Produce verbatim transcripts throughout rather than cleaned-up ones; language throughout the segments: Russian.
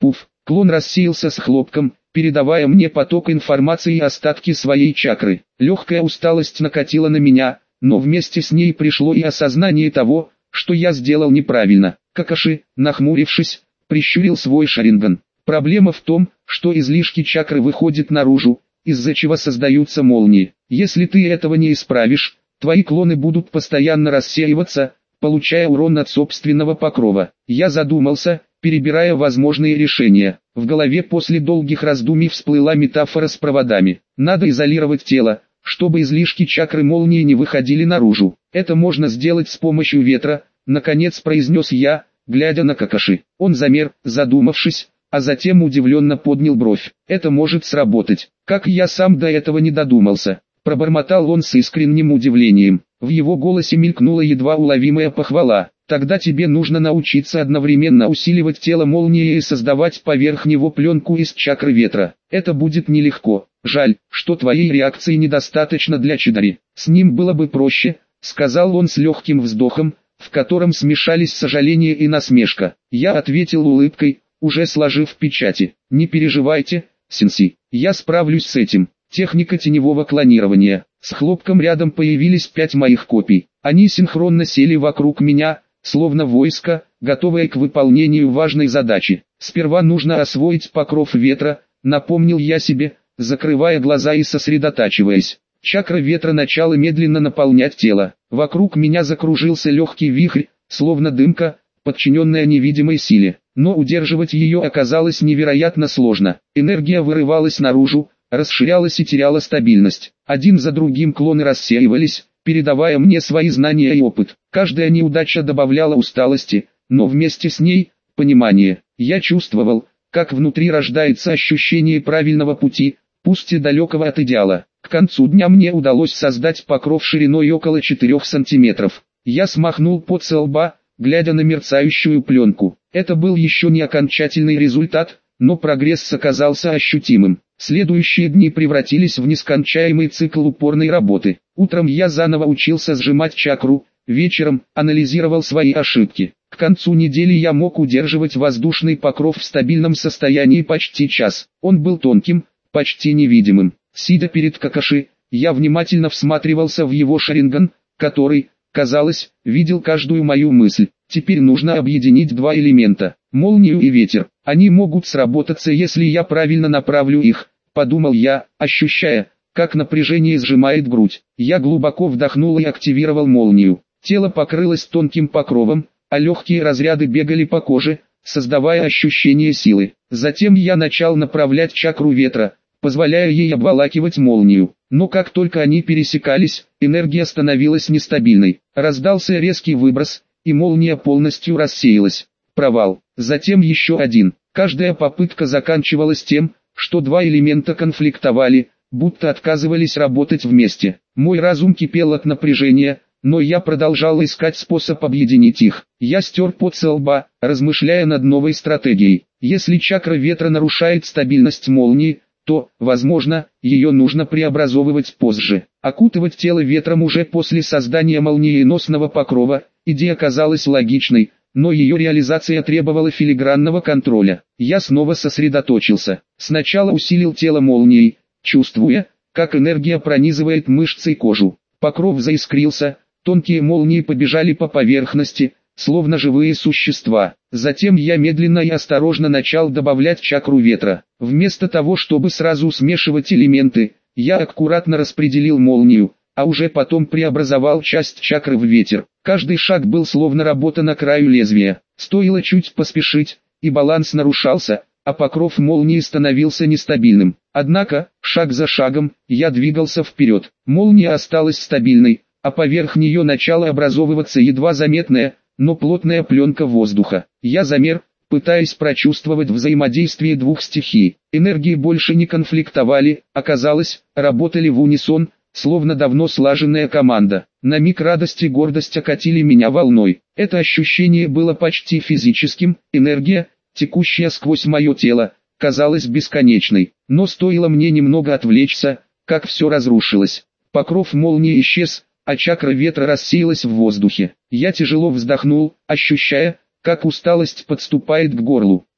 Пуф, клон рассеялся с хлопком, передавая мне поток информации и остатки своей чакры. Легкая усталость накатила на меня, но вместе с ней пришло и осознание того, что я сделал неправильно. Какаши, нахмурившись, прищурил свой шаринган. Проблема в том, что излишки чакры выходят наружу, из-за чего создаются молнии. Если ты этого не исправишь, твои клоны будут постоянно рассеиваться, получая урон от собственного покрова. Я задумался, перебирая возможные решения. В голове после долгих раздумий всплыла метафора с проводами. Надо изолировать тело, чтобы излишки чакры молнии не выходили наружу. Это можно сделать с помощью ветра, наконец произнес я, глядя на Какаши. Он замер, задумавшись, а затем удивленно поднял бровь. Это может сработать. Как я сам до этого не додумался. Пробормотал он с искренним удивлением. В его голосе мелькнула едва уловимая похвала. Тогда тебе нужно научиться одновременно усиливать тело молнии и создавать поверх него пленку из чакры ветра. Это будет нелегко. Жаль, что твоей реакции недостаточно для Чидари. С ним было бы проще, сказал он с легким вздохом, в котором смешались сожаление и насмешка. Я ответил улыбкой, уже сложив печати. Не переживайте, сенси, я справлюсь с этим. Техника теневого клонирования. С хлопком рядом появились пять моих копий. Они синхронно сели вокруг меня, словно войско, готовое к выполнению важной задачи. Сперва нужно освоить покров ветра, напомнил я себе, закрывая глаза и сосредотачиваясь. Чакра ветра начала медленно наполнять тело. Вокруг меня закружился легкий вихрь, словно дымка, подчиненная невидимой силе. Но удерживать ее оказалось невероятно сложно. Энергия вырывалась наружу, расширялась и теряла стабильность. Один за другим клоны рассеивались, передавая мне свои знания и опыт. Каждая неудача добавляла усталости, но вместе с ней – понимание. Я чувствовал, как внутри рождается ощущение правильного пути, пусть и далекого от идеала. К концу дня мне удалось создать покров шириной около четырёх сантиметров. Я смахнул пот со лба, глядя на мерцающую пленку. Это был еще не окончательный результат, но прогресс оказался ощутимым. Следующие дни превратились в нескончаемый цикл упорной работы. Утром я заново учился сжимать чакру, вечером анализировал свои ошибки. К концу недели я мог удерживать воздушный покров в стабильном состоянии почти час. Он был тонким, почти невидимым. Сидя перед Какаши, я внимательно всматривался в его шаринган, который, казалось, видел каждую мою мысль. Теперь нужно объединить два элемента – молнию и ветер. Они могут сработаться, если я правильно направлю их, подумал я, ощущая, как напряжение сжимает грудь. Я глубоко вдохнул и активировал молнию. Тело покрылось тонким покровом, а легкие разряды бегали по коже, создавая ощущение силы. Затем я начал направлять чакру ветра, позволяя ей обволакивать молнию. Но как только они пересекались, энергия становилась нестабильной. Раздался резкий выброс, и молния полностью рассеялась. Провал. Затем еще один. Каждая попытка заканчивалась тем, что два элемента конфликтовали, будто отказывались работать вместе. Мой разум кипел от напряжения, но я продолжал искать способ объединить их. Я стер пот со лба, размышляя над новой стратегией. Если чакра ветра нарушает стабильность молнии, то, возможно, ее нужно преобразовывать позже. Окутывать тело ветром уже после создания молниеносного покрова, идея казалась логичной, но ее реализация требовала филигранного контроля. Я снова сосредоточился. Сначала усилил тело молнией, чувствуя, как энергия пронизывает мышцы и кожу. Покров заискрился, тонкие молнии побежали по поверхности, словно живые существа. Затем я медленно и осторожно начал добавлять чакру ветра. Вместо того, чтобы сразу смешивать элементы, я аккуратно распределил молнию, а уже потом преобразовал часть чакры в ветер. Каждый шаг был словно работа на краю лезвия. Стоило чуть поспешить, и баланс нарушался, а покров молнии становился нестабильным. Однако, шаг за шагом, я двигался вперед. Молния осталась стабильной, а поверх нее начала образовываться едва заметная, но плотная пленка воздуха. Я замер, пытаясь прочувствовать взаимодействие двух стихий. Энергии больше не конфликтовали, оказалось, работали в унисон, словно давно слаженная команда. На миг радость и гордость окатили меня волной. Это ощущение было почти физическим, энергия, текущая сквозь мое тело, казалась бесконечной. Но стоило мне немного отвлечься, как все разрушилось. Покров молнии исчез, а чакра ветра рассеялась в воздухе. Я тяжело вздохнул, ощущая, как усталость подступает к горлу.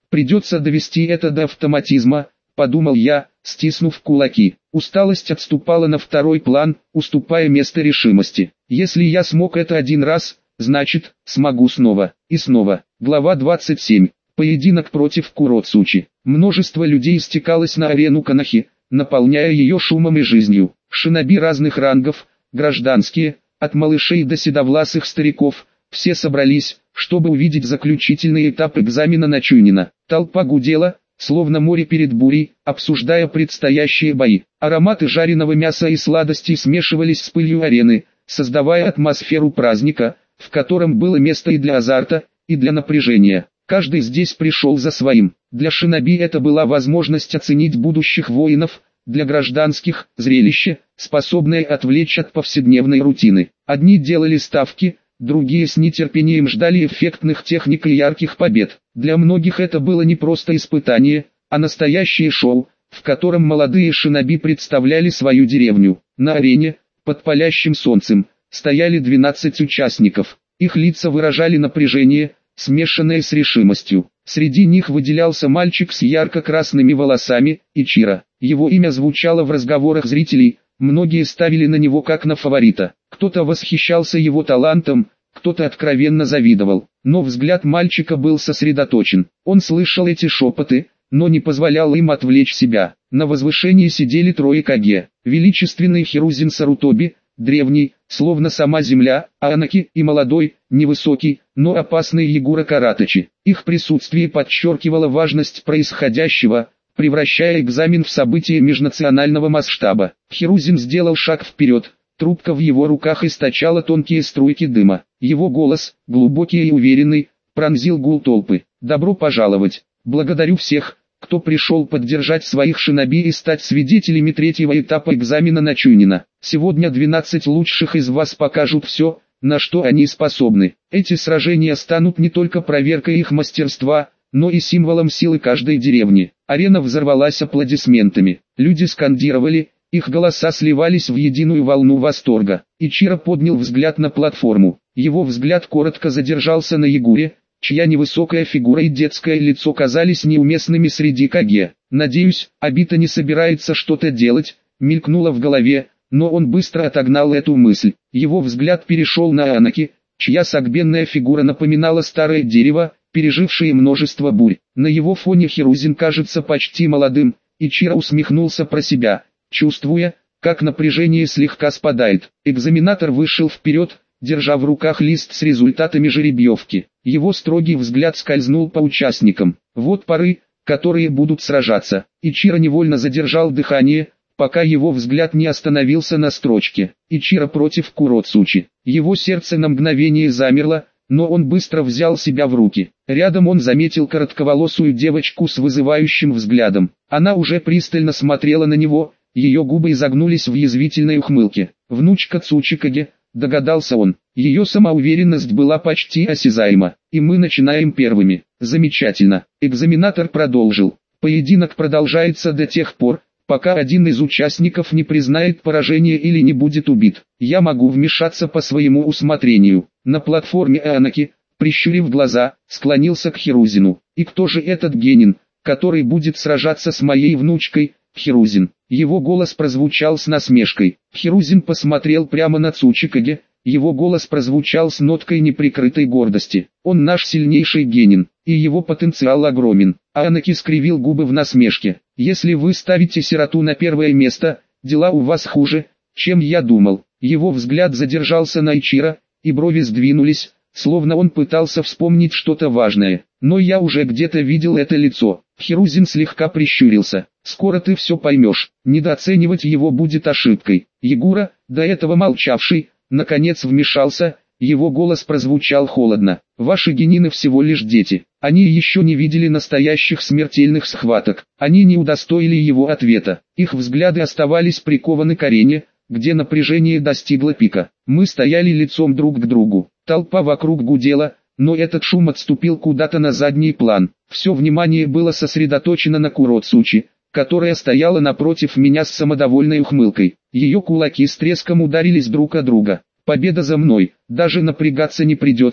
Придется довести это до автоматизма, подумал я, стиснув кулаки. Усталость отступала на второй план, уступая место решимости. Если я смог это один раз, значит, смогу снова, и снова. Глава двадцать семь. Поединок против Куроцучи. Множество людей стекалось на арену Канахи, наполняя ее шумом и жизнью. Шиноби разных рангов, гражданские, от малышей до седовласых стариков, все собрались, чтобы увидеть заключительный этап экзамена на Чунина. Толпа гудела, словно море перед бурей, обсуждая предстоящие бои. Ароматы жареного мяса и сладостей смешивались с пылью арены, создавая атмосферу праздника, в котором было место и для азарта, и для напряжения. Каждый здесь пришел за своим. Для шиноби это была возможность оценить будущих воинов, для гражданских – зрелище, способное отвлечь от повседневной рутины. Одни делали ставки, другие с нетерпением ждали эффектных техник и ярких побед. Для многих это было не просто испытание, а настоящее шоу, в котором молодые шиноби представляли свою деревню. На арене, под палящим солнцем, стояли двенадцать участников. Их лица выражали напряжение, смешанное с решимостью. Среди них выделялся мальчик с ярко-красными волосами, Ичиро. Его имя звучало в разговорах зрителей, многие ставили на него как на фаворита. Кто-то восхищался его талантом, кто-то откровенно завидовал. Но взгляд мальчика был сосредоточен. Он слышал эти шепоты, но не позволял им отвлечь себя. На возвышении сидели трое Каге. Величественный Хирузин Сарутоби, древний, словно сама земля, Анаки и молодой, невысокий, но опасный Ягура Каратачи. Их присутствие подчеркивало важность происходящего, превращая экзамен в событие межнационального масштаба. Хирузин сделал шаг вперед, трубка в его руках источала тонкие струйки дыма. Его голос, глубокий и уверенный, пронзил гул толпы. «Добро пожаловать! Благодарю всех, кто пришел поддержать своих шиноби и стать свидетелями третьего этапа экзамена на Чунина. Сегодня двенадцать лучших из вас покажут все, на что они способны. Эти сражения станут не только проверкой их мастерства, но и символом силы каждой деревни». Арена взорвалась аплодисментами. Люди скандировали, их голоса сливались в единую волну восторга. Ичиро поднял взгляд на платформу. Его взгляд коротко задержался на Ягуре, чья невысокая фигура и детское лицо казались неуместными среди Каге. «Надеюсь, Обита не собирается что-то делать», мелькнуло в голове, но он быстро отогнал эту мысль. Его взгляд перешел на Анаки, чья согбенная фигура напоминала старое дерево, пережившее множество бурь. На его фоне Хирузин кажется почти молодым. Ичиро усмехнулся про себя, чувствуя, как напряжение слегка спадает. Экзаменатор вышел вперед, держа в руках лист с результатами жеребьевки. Его строгий взгляд скользнул по участникам. Вот пары, которые будут сражаться. Ичиро невольно задержал дыхание, пока его взгляд не остановился на строчке. Ичиро против Куроцучи. Его сердце на мгновение замерло, но он быстро взял себя в руки. Рядом он заметил коротковолосую девочку с вызывающим взглядом. Она уже пристально смотрела на него, ее губы изогнулись в язвительной ухмылке. «Внучка Цучикаге», догадался он. Ее самоуверенность была почти осязаема. «И мы начинаем первыми». «Замечательно». Экзаменатор продолжил. «Поединок продолжается до тех пор, пока один из участников не признает поражение или не будет убит. Я могу вмешаться по своему усмотрению». На платформе Анаки, прищурив глаза, склонился к Хирузину. «И кто же этот генин, который будет сражаться с моей внучкой?» «Хирузин». Его голос прозвучал с насмешкой. Хирузин посмотрел прямо на Цучикаге, его голос прозвучал с ноткой неприкрытой гордости. «Он наш сильнейший генин, и его потенциал огромен». Анаки скривил губы в насмешке. «Если вы ставите сироту на первое место, дела у вас хуже, чем я думал». Его взгляд задержался на Ичиро, и брови сдвинулись, словно он пытался вспомнить что-то важное. «Но я уже где-то видел это лицо». Хирузин слегка прищурился. «Скоро ты все поймешь. Недооценивать его будет ошибкой». Ягура, до этого молчавший, наконец вмешался, его голос прозвучал холодно. «Ваши генины всего лишь дети. Они еще не видели настоящих смертельных схваток. Они не удостоили его ответа. Их взгляды оставались прикованы к арене, где напряжение достигло пика. Мы стояли лицом друг к другу. Толпа вокруг гудела, но этот шум отступил куда-то на задний план. Все внимание было сосредоточено на Куроцучи, которая стояла напротив меня с самодовольной ухмылкой. Ее кулаки с треском ударились друг о друга. «Победа за мной, даже напрягаться не придется»,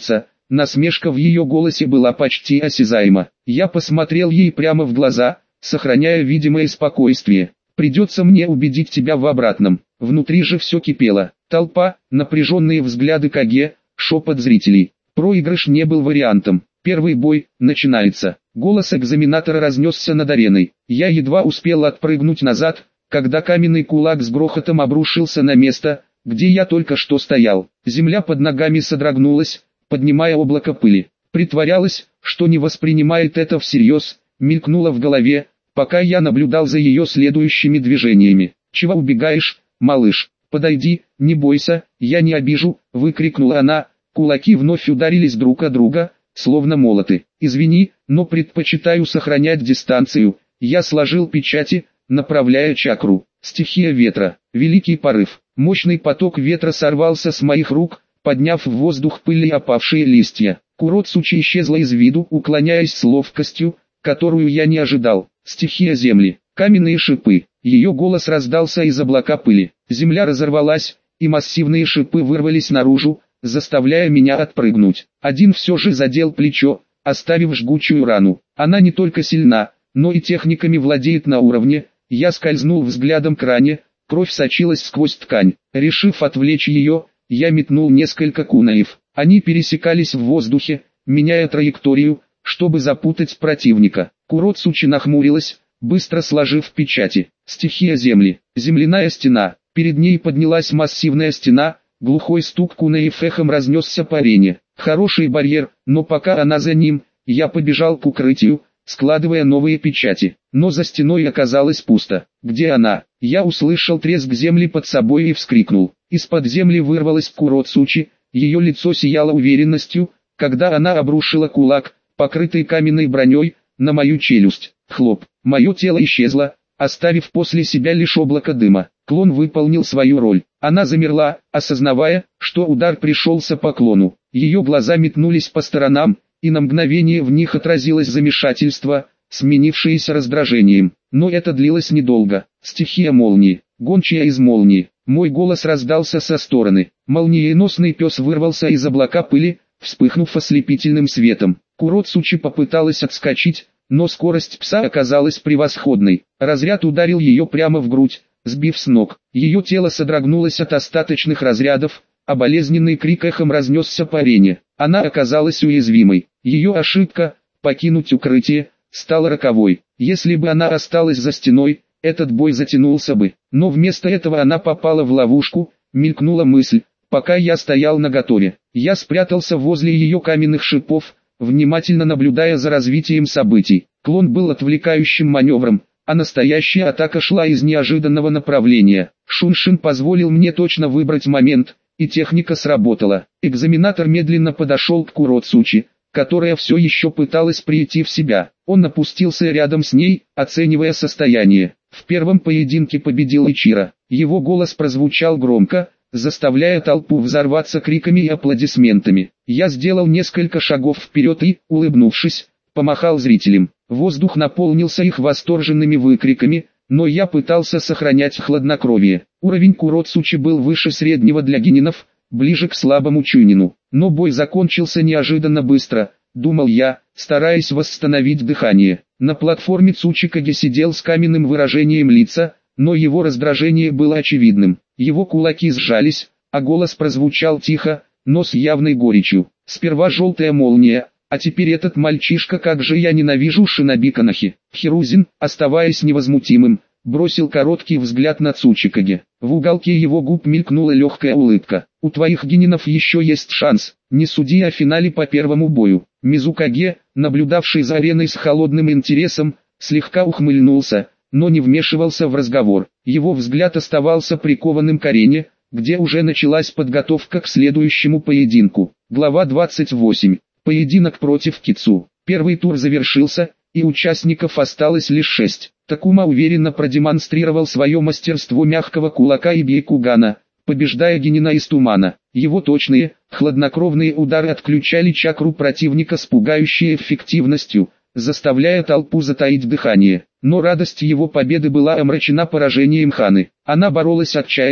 насмешка в ее голосе была почти осязаема. Я посмотрел ей прямо в глаза, сохраняя видимое спокойствие. «Придется мне убедить тебя в обратном». Внутри же все кипело. Толпа, напряженные взгляды Каге, шепот зрителей. Проигрыш не был вариантом. Первый бой начинается. Голос экзаменатора разнесся над ареной. Я едва успел отпрыгнуть назад, когда каменный кулак с грохотом обрушился на место, где я только что стоял. Земля под ногами содрогнулась, поднимая облако пыли. Притворялась, что не воспринимает это всерьез, мелькнуло в голове, пока я наблюдал за ее следующими движениями. «Чего убегаешь, малыш? Подойди, не бойся, я не обижу», — выкрикнула она. Кулаки вновь ударились друг о друга, словно молоты. «Извини, но предпочитаю сохранять дистанцию». Я сложил печати, направляя чакру. Стихия ветра. Великий порыв. Мощный поток ветра сорвался с моих рук, подняв в воздух пыль и опавшие листья. Куроцучи исчезла из виду, уклоняясь с ловкостью, которую я не ожидал. Стихия земли. Каменные шипы. Ее голос раздался из облака пыли. Земля разорвалась, и массивные шипы вырвались наружу, заставляя меня отпрыгнуть. Один все же задел плечо, оставив жгучую рану. Она не только сильна, но и техниками владеет на уровне. Я скользнул взглядом к ране, кровь сочилась сквозь ткань. Решив отвлечь ее, я метнул несколько кунаев. Они пересекались в воздухе, меняя траекторию, чтобы запутать противника. Куроцучи нахмурилась, быстро сложив печати. Стихия земли. Земляная стена. Перед ней поднялась массивная стена, глухой стук кунаев эхом разнесся по арене. Хороший барьер, но пока она за ним, я побежал к укрытию, складывая новые печати. Но за стеной оказалось пусто. Где она? Я услышал треск земли под собой и вскрикнул. Из-под земли вырвалась Куроцучи, ее лицо сияло уверенностью, когда она обрушила кулак, покрытый каменной броней, на мою челюсть. Хлоп. Мое тело исчезло, оставив после себя лишь облако дыма. Клон выполнил свою роль. Она замерла, осознавая, что удар пришелся по клону. Ее глаза метнулись по сторонам, и на мгновение в них отразилось замешательство, сменившееся раздражением. Но это длилось недолго. Стихия молнии. Гончая из молнии. Мой голос раздался со стороны. Молниеносный пес вырвался из облака пыли, вспыхнув ослепительным светом. Куроцучи попыталась отскочить, но скорость пса оказалась превосходной. Разряд ударил ее прямо в грудь, сбив с ног. Ее тело содрогнулось от остаточных разрядов, а болезненный крик эхом разнесся по арене. Она оказалась уязвимой. Ее ошибка, покинуть укрытие, стала роковой. Если бы она осталась за стеной, этот бой затянулся бы. Но вместо этого она попала в ловушку, мелькнула мысль, пока я стоял наготове. Я спрятался возле ее каменных шипов, внимательно наблюдая за развитием событий. Клон был отвлекающим маневром, а настоящая атака шла из неожиданного направления. Шуншин позволил мне точно выбрать момент, и техника сработала. Экзаменатор медленно подошел к Куроцучи, которая все еще пыталась прийти в себя. Он опустился рядом с ней, оценивая состояние. В первом поединке победил Ичиро. Его голос прозвучал громко, заставляя толпу взорваться криками и аплодисментами. Я сделал несколько шагов вперед и, улыбнувшись, помахал зрителям. Воздух наполнился их восторженными выкриками, но я пытался сохранять хладнокровие. Уровень Куроцучи был выше среднего для генинов, ближе к слабому чунину. Но бой закончился неожиданно быстро, думал я, стараясь восстановить дыхание. На платформе Цучикаги сидел с каменным выражением лица, но его раздражение было очевидным. Его кулаки сжались, а голос прозвучал тихо, но с явной горечью. Сперва желтая молния, а теперь этот мальчишка, как же я ненавижу Шиноби Канахи. Хирузин, оставаясь невозмутимым, бросил короткий взгляд на Цучикаги. В уголке его губ мелькнула легкая улыбка. «У твоих генинов еще есть шанс, не суди о финале по первому бою». Мизукаге, наблюдавший за ареной с холодным интересом, слегка ухмыльнулся, но не вмешивался в разговор. Его взгляд оставался прикованным к арене, где уже началась подготовка к следующему поединку. Глава двадцать восемь. Поединок против Кицу. Первый тур завершился, и участников осталось лишь шесть. Такума уверенно продемонстрировал свое мастерство мягкого кулака и бейкугана, побеждая генина из тумана. Его точные, хладнокровные удары отключали чакру противника с пугающей эффективностью, заставляя толпу затаить дыхание. Но радость его победы была омрачена поражением Ханы. Она боролась отчаянно,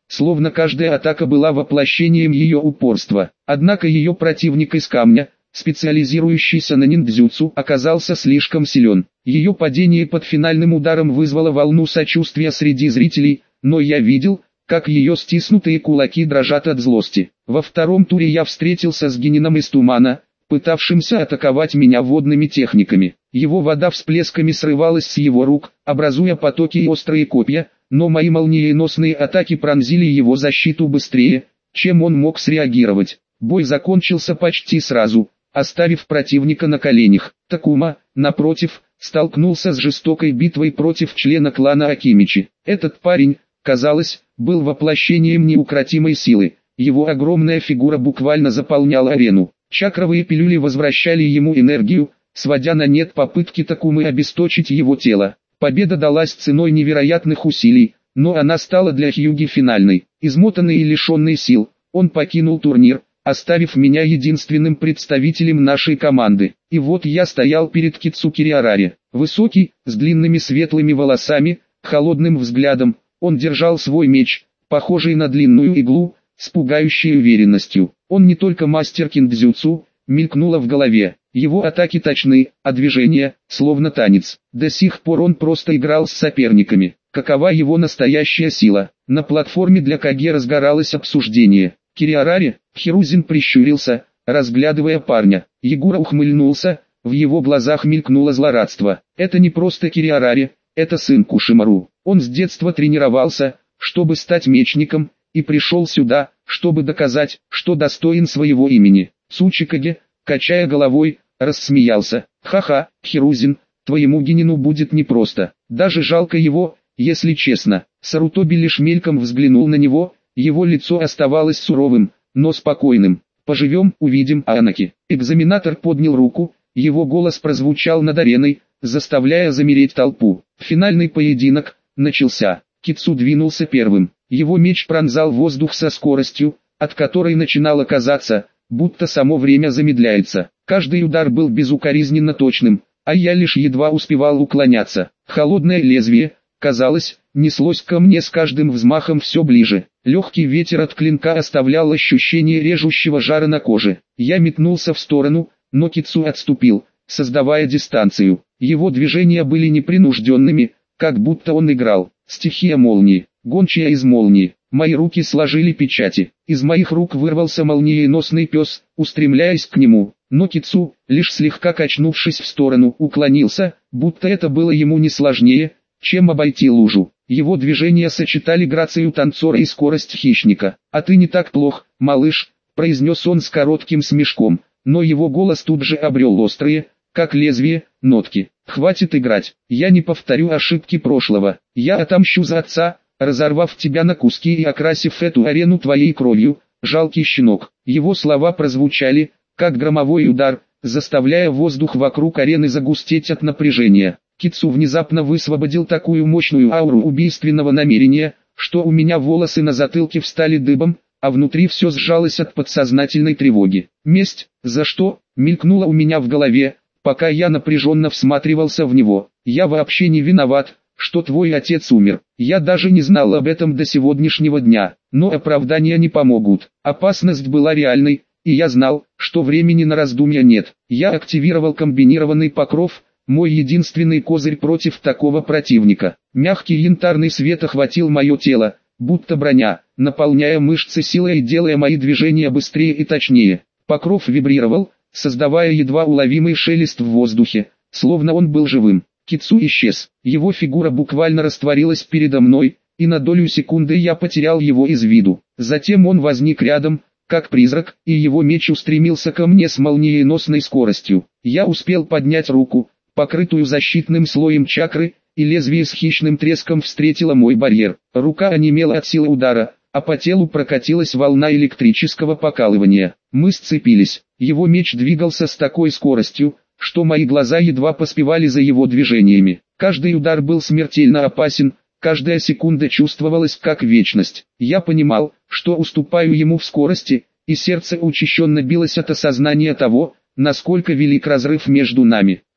словно каждая атака была воплощением ее упорства. Однако ее противник из камня, специализирующийся на ниндзюцу, оказался слишком силен. Ее падение под финальным ударом вызвало волну сочувствия среди зрителей, но я видел, как ее стиснутые кулаки дрожат от злости. Во втором туре я встретился с Генином из тумана, пытавшимся атаковать меня водными техниками. Его вода всплесками срывалась с его рук, образуя потоки и острые копья, но мои молниеносные атаки пронзили его защиту быстрее, чем он мог среагировать. Бой закончился почти сразу, оставив противника на коленях. Такума, напротив, столкнулся с жестокой битвой против члена клана Акимичи. Этот парень, казалось, был воплощением неукротимой силы. Его огромная фигура буквально заполняла арену. Чакровые пилюли возвращали ему энергию, сводя на нет попытки Такумы обесточить его тело. Победа далась ценой невероятных усилий, но она стала для Хьюги финальной. Измотанный и лишенный сил, он покинул турнир, оставив меня единственным представителем нашей команды. И вот я стоял перед Кицу Кириарари. Высокий, с длинными светлыми волосами, холодным взглядом, он держал свой меч, похожий на длинную иглу, с пугающей уверенностью. Он не только мастер киндзюцу, мелькнуло в голове. Его атаки точны, а движения, словно танец. До сих пор он просто играл с соперниками. Какова его настоящая сила? На платформе для Каге разгоралось обсуждение. Кириарари, Хирузин прищурился, разглядывая парня. Ягура ухмыльнулся, в его глазах мелькнуло злорадство. Это не просто Кириарари, это сын Кушимару. Он с детства тренировался, чтобы стать мечником, и пришел сюда, чтобы доказать, что достоин своего имени. Цучикаге, качая головой, рассмеялся. Ха-ха, Хирузин, твоему Генину будет непросто. Даже жалко его, если честно. Сарутоби лишь мельком взглянул на него, его лицо оставалось суровым, но спокойным. Поживем, увидим, Анаки. Экзаменатор поднял руку, его голос прозвучал над ареной, заставляя замереть толпу. Финальный поединок начался. Кицу двинулся первым. Его меч пронзал воздух со скоростью, от которой начинало казаться, будто само время замедляется. Каждый удар был безукоризненно точным, а я лишь едва успевал уклоняться. Холодное лезвие, казалось, неслось ко мне с каждым взмахом все ближе. Легкий ветер от клинка оставлял ощущение режущего жара на коже. Я метнулся в сторону, но Кицу отступил, создавая дистанцию. Его движения были непринужденными, как будто он играл. Стихия молнии, гончая из молнии. Мои руки сложили печати. Из моих рук вырвался молниеносный пес, устремляясь к нему. Но Кицу, лишь слегка качнувшись в сторону, уклонился, будто это было ему не сложнее, чем обойти лужу. Его движения сочетали грацию танцора и скорость хищника. «А ты не так плох, малыш», — произнес он с коротким смешком, но его голос тут же обрел острые, как лезвие, нотки. «Хватит играть, я не повторю ошибки прошлого, я отомщу за отца, разорвав тебя на куски и окрасив эту арену твоей кровью, жалкий щенок». Его слова прозвучали, как громовой удар, заставляя воздух вокруг арены загустеть от напряжения. Кицу внезапно высвободил такую мощную ауру убийственного намерения, что у меня волосы на затылке встали дыбом, а внутри все сжалось от подсознательной тревоги. «Месть? За что?» мелькнуло у меня в голове, пока я напряженно всматривался в него. «Я вообще не виноват, что твой отец умер. Я даже не знал об этом до сегодняшнего дня, но оправдания не помогут. Опасность была реальной, и я знал, что времени на раздумья нет. Я активировал комбинированный покров, мой единственный козырь против такого противника. Мягкий янтарный свет охватил мое тело, будто броня, наполняя мышцы силой и делая мои движения быстрее и точнее. Покров вибрировал, создавая едва уловимый шелест в воздухе, словно он был живым. Кицу исчез, его фигура буквально растворилась передо мной, и на долю секунды я потерял его из виду. Затем он возник рядом, как призрак, и его меч устремился ко мне с молниеносной скоростью. Я успел поднять руку, покрытую защитным слоем чакры, и лезвие с хищным треском встретило мой барьер. Рука онемела от силы удара, а по телу прокатилась волна электрического покалывания. Мы сцепились, его меч двигался с такой скоростью, что мои глаза едва поспевали за его движениями. Каждый удар был смертельно опасен, каждая секунда чувствовалась как вечность. Я понимал, что уступаю ему в скорости, и сердце учащенно билось от осознания того, насколько велик разрыв между нами.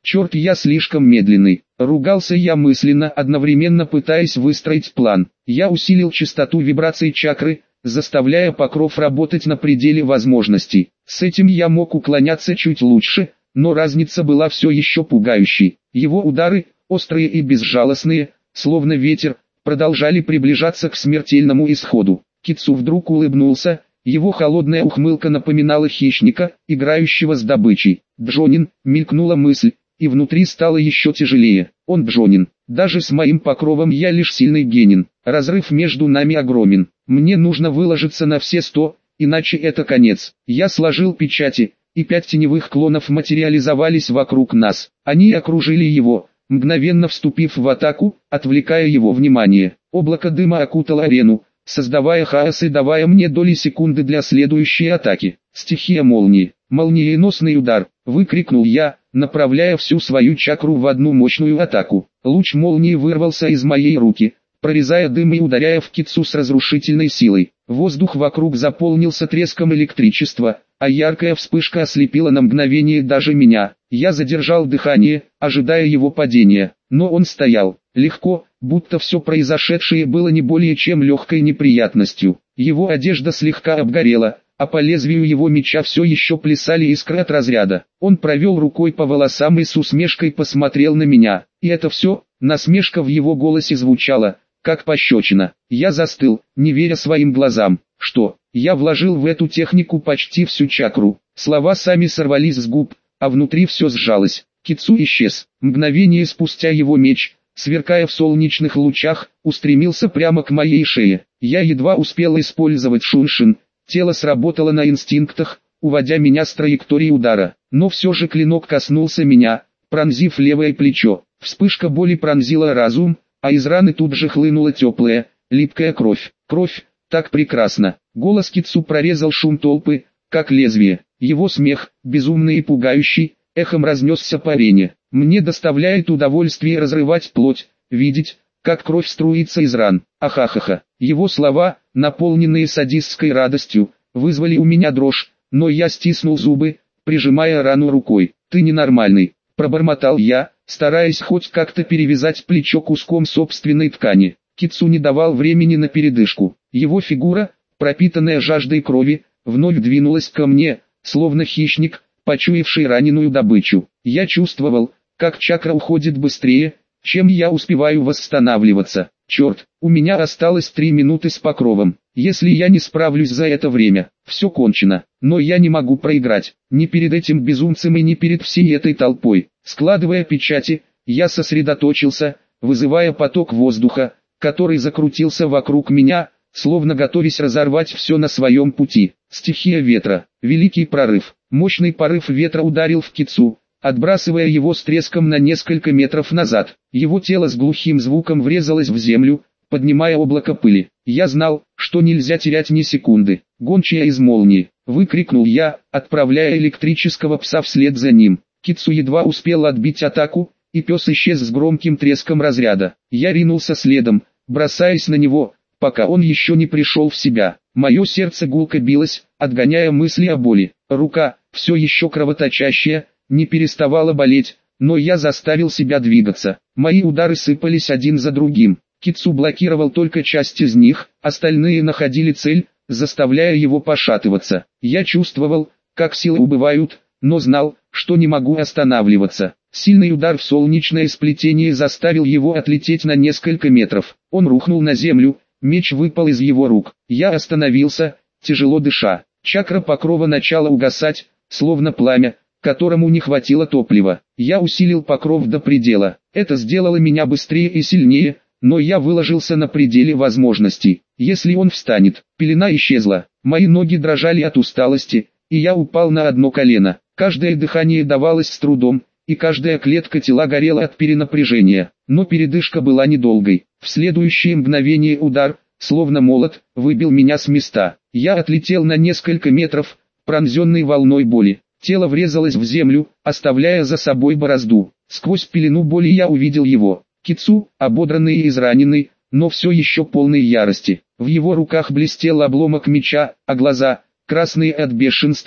Черт, я слишком медленный. Ругался я мысленно, одновременно пытаясь выстроить план. Я усилил частоту вибраций чакры, заставляя покров работать на пределе возможностей. С этим я мог уклоняться чуть лучше, но разница была все еще пугающей. Его удары, острые и безжалостные, словно ветер, продолжали приближаться к смертельному исходу. Китсу вдруг улыбнулся, его холодная ухмылка напоминала хищника, играющего с добычей. «Джонин», мелькнула мысль, и внутри стало еще тяжелее. Он Джонин. Даже с моим покровом я лишь сильный генин. Разрыв между нами огромен. Мне нужно выложиться на все сто, иначе это конец. Я сложил печати, и пять теневых клонов материализовались вокруг нас. Они окружили его, мгновенно вступив в атаку, отвлекая его внимание. Облако дыма окутало арену, создавая хаос и давая мне доли секунды для следующей атаки. Стихия молнии. «Молниеносный удар!» — выкрикнул я, направляя всю свою чакру в одну мощную атаку. Луч молнии вырвался из моей руки, прорезая дым и ударяя в Китсу с разрушительной силой. Воздух вокруг заполнился треском электричества, а яркая вспышка ослепила на мгновение даже меня. Я задержал дыхание, ожидая его падения, но он стоял, легко, будто все произошедшее было не более чем легкой неприятностью. Его одежда слегка обгорела, а по лезвию его меча все еще плясали искры от разряда. Он провел рукой по волосам и с усмешкой посмотрел на меня. И это все, насмешка в его голосе звучала, как пощечина. Я застыл, не веря своим глазам. Что? Я вложил в эту технику почти всю чакру. Слова сами сорвались с губ, а внутри все сжалось. Китсу исчез. Мгновение спустя его меч, сверкая в солнечных лучах, устремился прямо к моей шее. Я едва успел использовать шуншин. Тело сработало на инстинктах, уводя меня с траектории удара. Но все же клинок коснулся меня, пронзив левое плечо. Вспышка боли пронзила разум, а из раны тут же хлынула теплая, липкая кровь. Кровь, так прекрасно. Голос Китсу прорезал шум толпы, как лезвие. Его смех, безумный и пугающий, эхом разнесся по арене. Мне доставляет удовольствие разрывать плоть, видеть, как кровь струится из ран. Ахахаха. Его слова, наполненные садистской радостью, вызвали у меня дрожь, но я стиснул зубы, прижимая рану рукой. «Ты ненормальный», — пробормотал я, стараясь хоть как-то перевязать плечо куском собственной ткани. Китсу не давал времени на передышку. Его фигура, пропитанная жаждой крови, вновь двинулась ко мне, словно хищник, почуявший раненую добычу. Я чувствовал, как чакра уходит быстрее, чем я успеваю восстанавливаться. Черт, у меня осталось три минуты с покровом. Если я не справлюсь за это время, все кончено. Но я не могу проиграть, ни перед этим безумцем и ни перед всей этой толпой. Складывая печати, я сосредоточился, вызывая поток воздуха, который закрутился вокруг меня, словно готовясь разорвать все на своем пути. Стихия ветра. Великий прорыв. Мощный порыв ветра ударил в Китсу, отбрасывая его с треском на несколько метров назад. Его тело с глухим звуком врезалось в землю, поднимая облако пыли. Я знал, что нельзя терять ни секунды. «Гончая из молнии!» — выкрикнул я, отправляя электрического пса вслед за ним. Китсу едва успел отбить атаку, и пес исчез с громким треском разряда. Я ринулся следом, бросаясь на него, пока он еще не пришел в себя. Мое сердце гулко билось, отгоняя мысли о боли. Рука, все еще кровоточащая, не переставала болеть, но я заставил себя двигаться. Мои удары сыпались один за другим. Китсу блокировал только часть из них, остальные находили цель, заставляя его пошатываться. Я чувствовал, как силы убывают, но знал, что не могу останавливаться. Сильный удар в солнечное сплетение заставил его отлететь на несколько метров. Он рухнул на землю, меч выпал из его рук. Я остановился, тяжело дыша. Чакра покрова начала угасать, словно пламя, которому не хватило топлива. Я усилил покров до предела. Это сделало меня быстрее и сильнее, но я выложился на пределе возможностей. Если он встанет, пелена исчезла. Мои ноги дрожали от усталости, и я упал на одно колено. Каждое дыхание давалось с трудом, и каждая клетка тела горела от перенапряжения. Но передышка была недолгой. В следующее мгновение удар, словно молот, выбил меня с места. Я отлетел на несколько метров, пронзенный волной боли. Тело врезалось в землю, оставляя за собой борозду. Сквозь пелену боли я увидел его. Китсу, ободранный и израненный, но все еще полный ярости. В его руках блестел обломок меча, а глаза, красные от бешенства,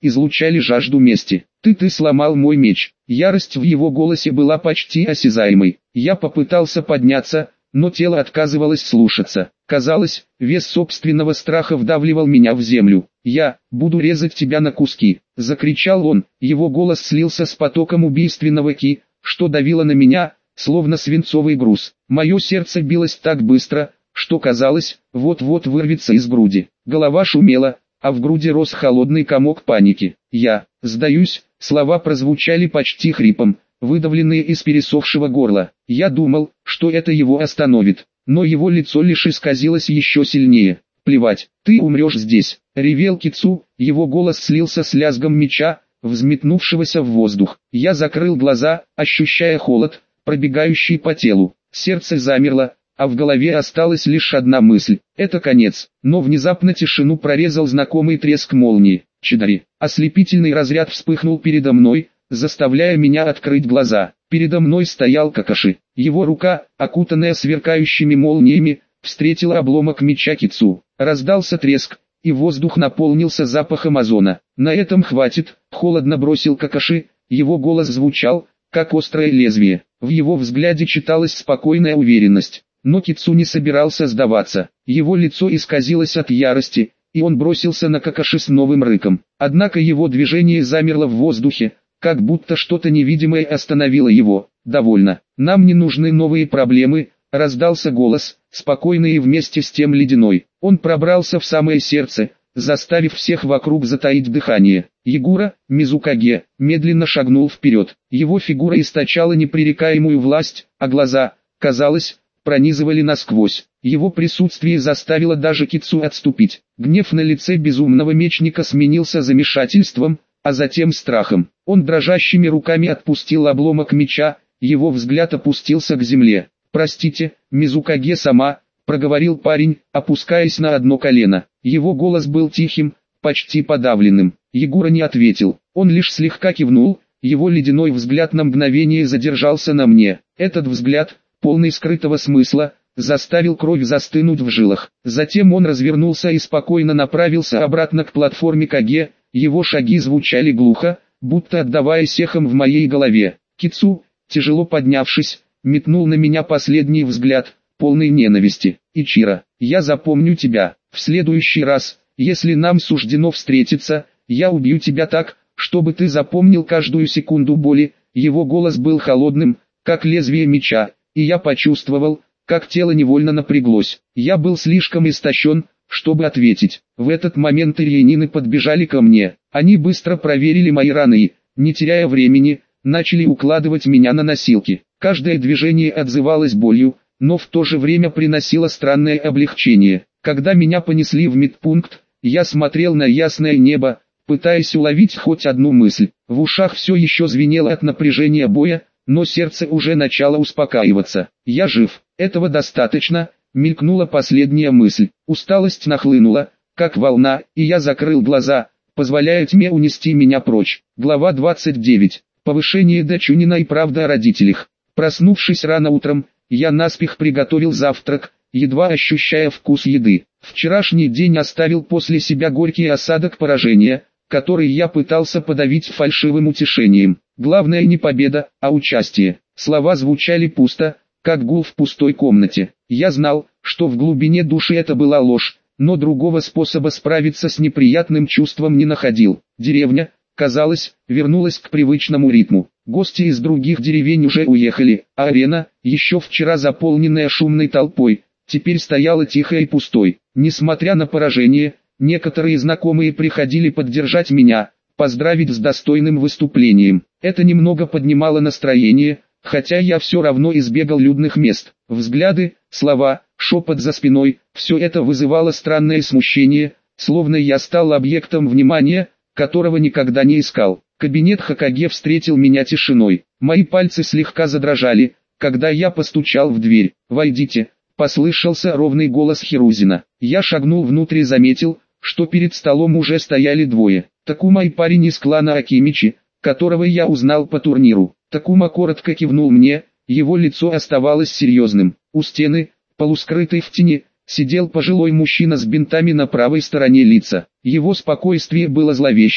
излучали жажду мести. «Ты, ты сломал мой меч». Ярость в его голосе была почти осязаемой. Я попытался подняться, но тело отказывалось слушаться. Казалось, вес собственного страха вдавливал меня в землю. «Я буду резать тебя на куски», — закричал он. Его голос слился с потоком убийственного ки, что давило на меня, словно свинцовый груз. Мое сердце билось так быстро, что казалось, вот-вот вырвется из груди. Голова шумела, а в груди рос холодный комок паники. «Я сдаюсь», слова прозвучали почти хрипом, выдавленные из пересохшего горла. Я думал, что это его остановит, но его лицо лишь исказилось еще сильнее. «Плевать, ты умрешь здесь», — ревел Кицу, его голос слился с лязгом меча, взметнувшегося в воздух. Я закрыл глаза, ощущая холод, пробегающий по телу. Сердце замерло, а в голове осталась лишь одна мысль — это конец. Но внезапно тишину прорезал знакомый треск молнии. Чидари. Ослепительный разряд вспыхнул передо мной, заставляя меня открыть глаза. Передо мной стоял Какаши. Его рука, окутанная сверкающими молниями, встретила обломок меча Кицу. Раздался треск, и воздух наполнился запахом озона. «На этом хватит», — холодно бросил Какаши, его голос звучал, как острое лезвие. В его взгляде читалась спокойная уверенность. Но Кицу не собирался сдаваться. Его лицо исказилось от ярости, и он бросился на Какаши с новым рыком. Однако его движение замерло в воздухе, как будто что-то невидимое остановило его. «Довольно. Нам не нужны новые проблемы», — раздался голос, спокойный и вместе с тем ледяной. Он пробрался в самое сердце, заставив всех вокруг затаить дыхание. Ягура Мизукаге медленно шагнул вперед. Его фигура источала непререкаемую власть, а глаза, казалось, пронизывали насквозь. Его присутствие заставило даже Кицу отступить. Гнев на лице безумного мечника сменился замешательством, а затем страхом. Он дрожащими руками отпустил обломок меча, его взгляд опустился к земле. «Простите, Мизукаге сама», — проговорил парень, опускаясь на одно колено. Его голос был тихим, почти подавленным. Ягура не ответил, он лишь слегка кивнул, его ледяной взгляд на мгновение задержался на мне. Этот взгляд, полный скрытого смысла, заставил кровь застынуть в жилах. Затем он развернулся и спокойно направился обратно к платформе Каге, его шаги звучали глухо, будто отдаваясь эхом в моей голове. Кицу, тяжело поднявшись, метнул на меня последний взгляд, полный ненависти. «Ичиро, я запомню тебя. В следующий раз, если нам суждено встретиться, я убью тебя так, чтобы ты запомнил каждую секунду боли». Его голос был холодным, как лезвие меча, и я почувствовал, как тело невольно напряглось. Я был слишком истощен, чтобы ответить. В этот момент ириенины подбежали ко мне. Они быстро проверили мои раны и, не теряя времени, начали укладывать меня на носилки. Каждое движение отзывалось болью, но в то же время приносило странное облегчение. Когда меня понесли в медпункт, я смотрел на ясное небо, пытаясь уловить хоть одну мысль. В ушах все еще звенело от напряжения боя, но сердце уже начало успокаиваться. «Я жив, этого достаточно», — мелькнула последняя мысль. Усталость нахлынула, как волна, и я закрыл глаза, позволяя тьме унести меня прочь. Глава двадцать девять. Повышение до Чунина и правда о родителях. Проснувшись рано утром, я наспех приготовил завтрак, едва ощущая вкус еды. Вчерашний день оставил после себя горький осадок поражения, который я пытался подавить фальшивым утешением. Главное не победа, а участие. Слова звучали пусто, как гул в пустой комнате. Я знал, что в глубине души это была ложь, но другого способа справиться с неприятным чувством не находил. Деревня, казалось, вернулась к привычному ритму. Гости из других деревень уже уехали, а арена, еще вчера заполненная шумной толпой, теперь стояла тихой и пустой. Несмотря на поражение, некоторые знакомые приходили поддержать меня, поздравить с достойным выступлением. Это немного поднимало настроение, хотя я все равно избегал людных мест. Взгляды, слова, шепот за спиной, все это вызывало странное смущение, словно я стал объектом внимания, которого никогда не искал. Кабинет Хокаге встретил меня тишиной. Мои пальцы слегка задрожали, когда я постучал в дверь. «Войдите», — послышался ровный голос Хирузина. Я шагнул внутрь и заметил, что перед столом уже стояли двое. Такума и парень из клана Акимичи, которого я узнал по турниру. Такума коротко кивнул мне, его лицо оставалось серьезным. У стены, полускрытой в тени, сидел пожилой мужчина с бинтами на правой стороне лица. Его спокойствие было зловещим,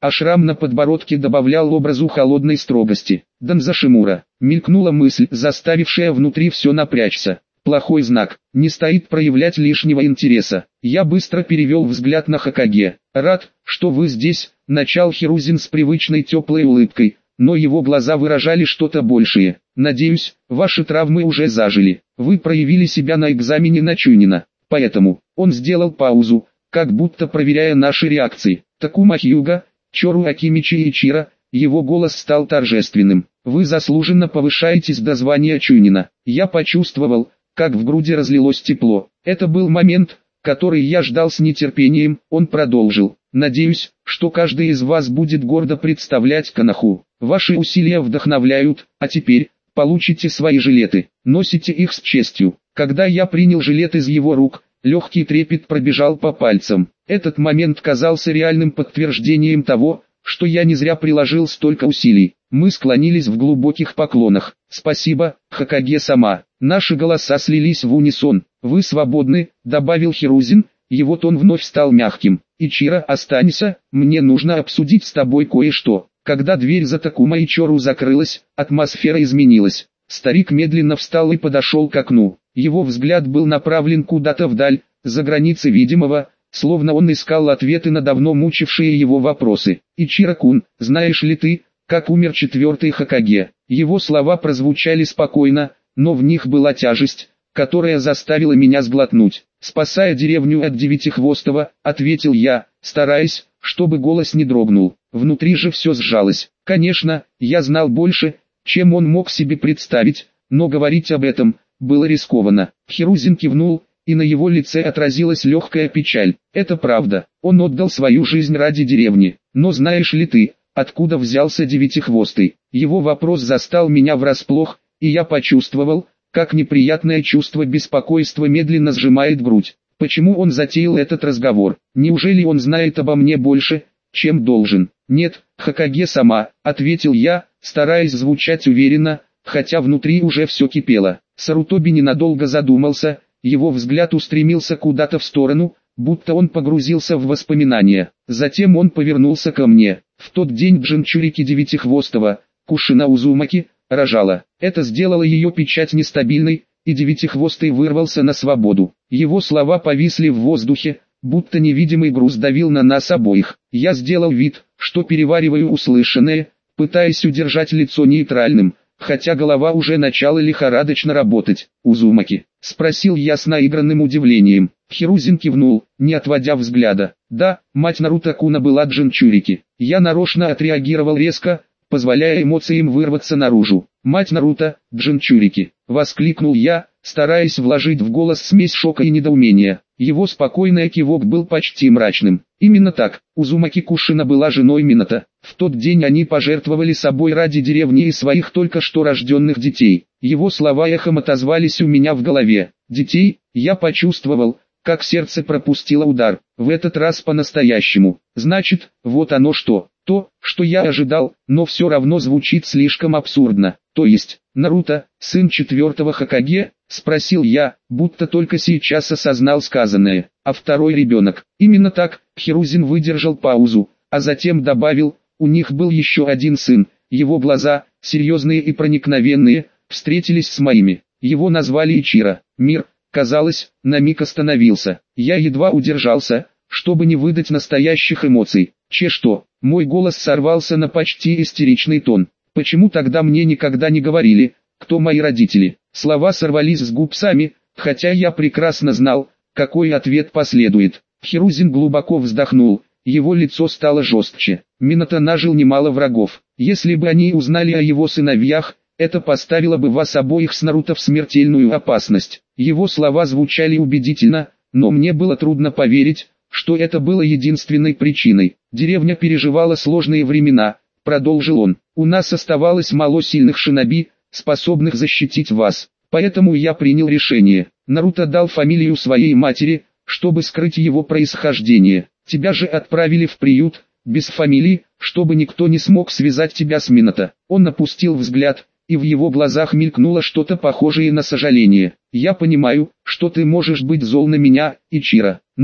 а шрам на подбородке добавлял образу холодной строгости. Данзашимура. Мелькнула мысль, заставившая внутри все напрячься. Плохой знак, не стоит проявлять лишнего интереса. Я быстро перевел взгляд на Хокаге. «Рад, что вы здесь», — начал Хирузин с привычной теплой улыбкой, но его глаза выражали что-то большее. «Надеюсь, ваши травмы уже зажили. Вы проявили себя на экзамене на Чунина, поэтому...» Он сделал паузу, как будто проверяя наши реакции. «Такума Хьюга, Чору Акимичи и Ичиро», его голос стал торжественным. «Вы заслуженно повышаетесь до звания Чунина». Я почувствовал, как в груди разлилось тепло. Это был момент, который я ждал с нетерпением. Он продолжил: «Надеюсь, что каждый из вас будет гордо представлять Коноху. Ваши усилия вдохновляют, а теперь получите свои жилеты, носите их с честью». Когда я принял жилет из его рук, легкий трепет пробежал по пальцам. Этот момент казался реальным подтверждением того, что я не зря приложил столько усилий. Мы склонились в глубоких поклонах. «Спасибо, Хокаге-сама». Наши голоса слились в унисон. «Вы свободны», — добавил Хирузин, его тон вновь стал мягким. «Ичиро, останься, мне нужно обсудить с тобой кое-что». Когда дверь за Такумой Чору закрылась, атмосфера изменилась. Старик медленно встал и подошел к окну. Его взгляд был направлен куда-то вдаль, за границы видимого, словно он искал ответы на давно мучившие его вопросы. «Ичиро-кун, знаешь ли ты, как умер четвертый Хокаге?» Его слова прозвучали спокойно, но в них была тяжесть, которая заставила меня сглотнуть. «Спасая деревню от Девятихвостого», — ответил я, стараясь, чтобы голос не дрогнул. Внутри же все сжалось. Конечно, я знал больше, чем он мог себе представить, но говорить об этом было рискованно. Хирузин кивнул, и на его лице отразилась легкая печаль. «Это правда, он отдал свою жизнь ради деревни. Но знаешь ли ты, откуда взялся Девятихвостый?» Его вопрос застал меня врасплох, и я почувствовал, как неприятное чувство беспокойства медленно сжимает грудь. Почему он затеял этот разговор? Неужели он знает обо мне больше, чем должен? «Нет, Хокаге-сама», — ответил я, стараясь звучать уверенно, хотя внутри уже все кипело. Сарутоби ненадолго задумался, его взгляд устремился куда-то в сторону, будто он погрузился в воспоминания. Затем он повернулся ко мне. «В тот день Джинчурики Девятихвостого, Кушина Узумаки, рожала. Это сделало ее печать нестабильной, и Девятихвостый вырвался на свободу». Его слова повисли в воздухе, будто невидимый груз давил на нас обоих. Я сделал вид, что перевариваю услышанное, пытаясь удержать лицо нейтральным, хотя голова уже начала лихорадочно работать. «Узумаки?» — спросил я с наигранным удивлением. Хирузин кивнул, не отводя взгляда. «Да, мать Наруто-куна была Джинчурики». Я нарочно отреагировал резко, позволяя эмоциям вырваться наружу. «Мать Наруто, Джинчурики!» — воскликнул я, стараясь вложить в голос смесь шока и недоумения. Его спокойный кивок был почти мрачным. Именно так, Узумаки Кушина была женой Минато. В тот день они пожертвовали собой ради деревни и своих только что рожденных детей. Его слова эхом отозвались у меня в голове. «Детей?» Я почувствовал, как сердце пропустило удар. В этот раз по-настоящему. Значит, вот оно что. То, что я ожидал, но все равно звучит слишком абсурдно. То есть, Наруто, сын четвертого Хокаге? Спросил я, будто только сейчас осознал сказанное. А второй ребенок? Именно так. Хирузин выдержал паузу, а затем добавил: у них был еще один сын. Его глаза, серьезные и проникновенные, встретились с моими. Его назвали Ичиро. Мир, казалось, на миг остановился. Я едва удержался, чтобы не выдать настоящих эмоций. Че что? Мой голос сорвался на почти истеричный тон. Почему тогда мне никогда не говорили, кто мои родители? Слова сорвались с губ сами, хотя я прекрасно знал, какой ответ последует. Хирузин глубоко вздохнул, его лицо стало жестче. Минато нажил немало врагов. Если бы они узнали о его сыновьях, это поставило бы вас обоих с Наруто в смертельную опасность. Его слова звучали убедительно, но мне было трудно поверить, что это было единственной причиной. Деревня переживала сложные времена, продолжил он. У нас оставалось мало сильных шиноби, способных защитить вас. Поэтому я принял решение. Наруто дал фамилию своей матери, чтобы скрыть его происхождение. Тебя же отправили в приют, без фамилии, чтобы никто не смог связать тебя с Минато. Он опустил взгляд, и в его глазах мелькнуло что-то похожее на сожаление. Я понимаю, что ты можешь быть зол на меня, Ичиро, но...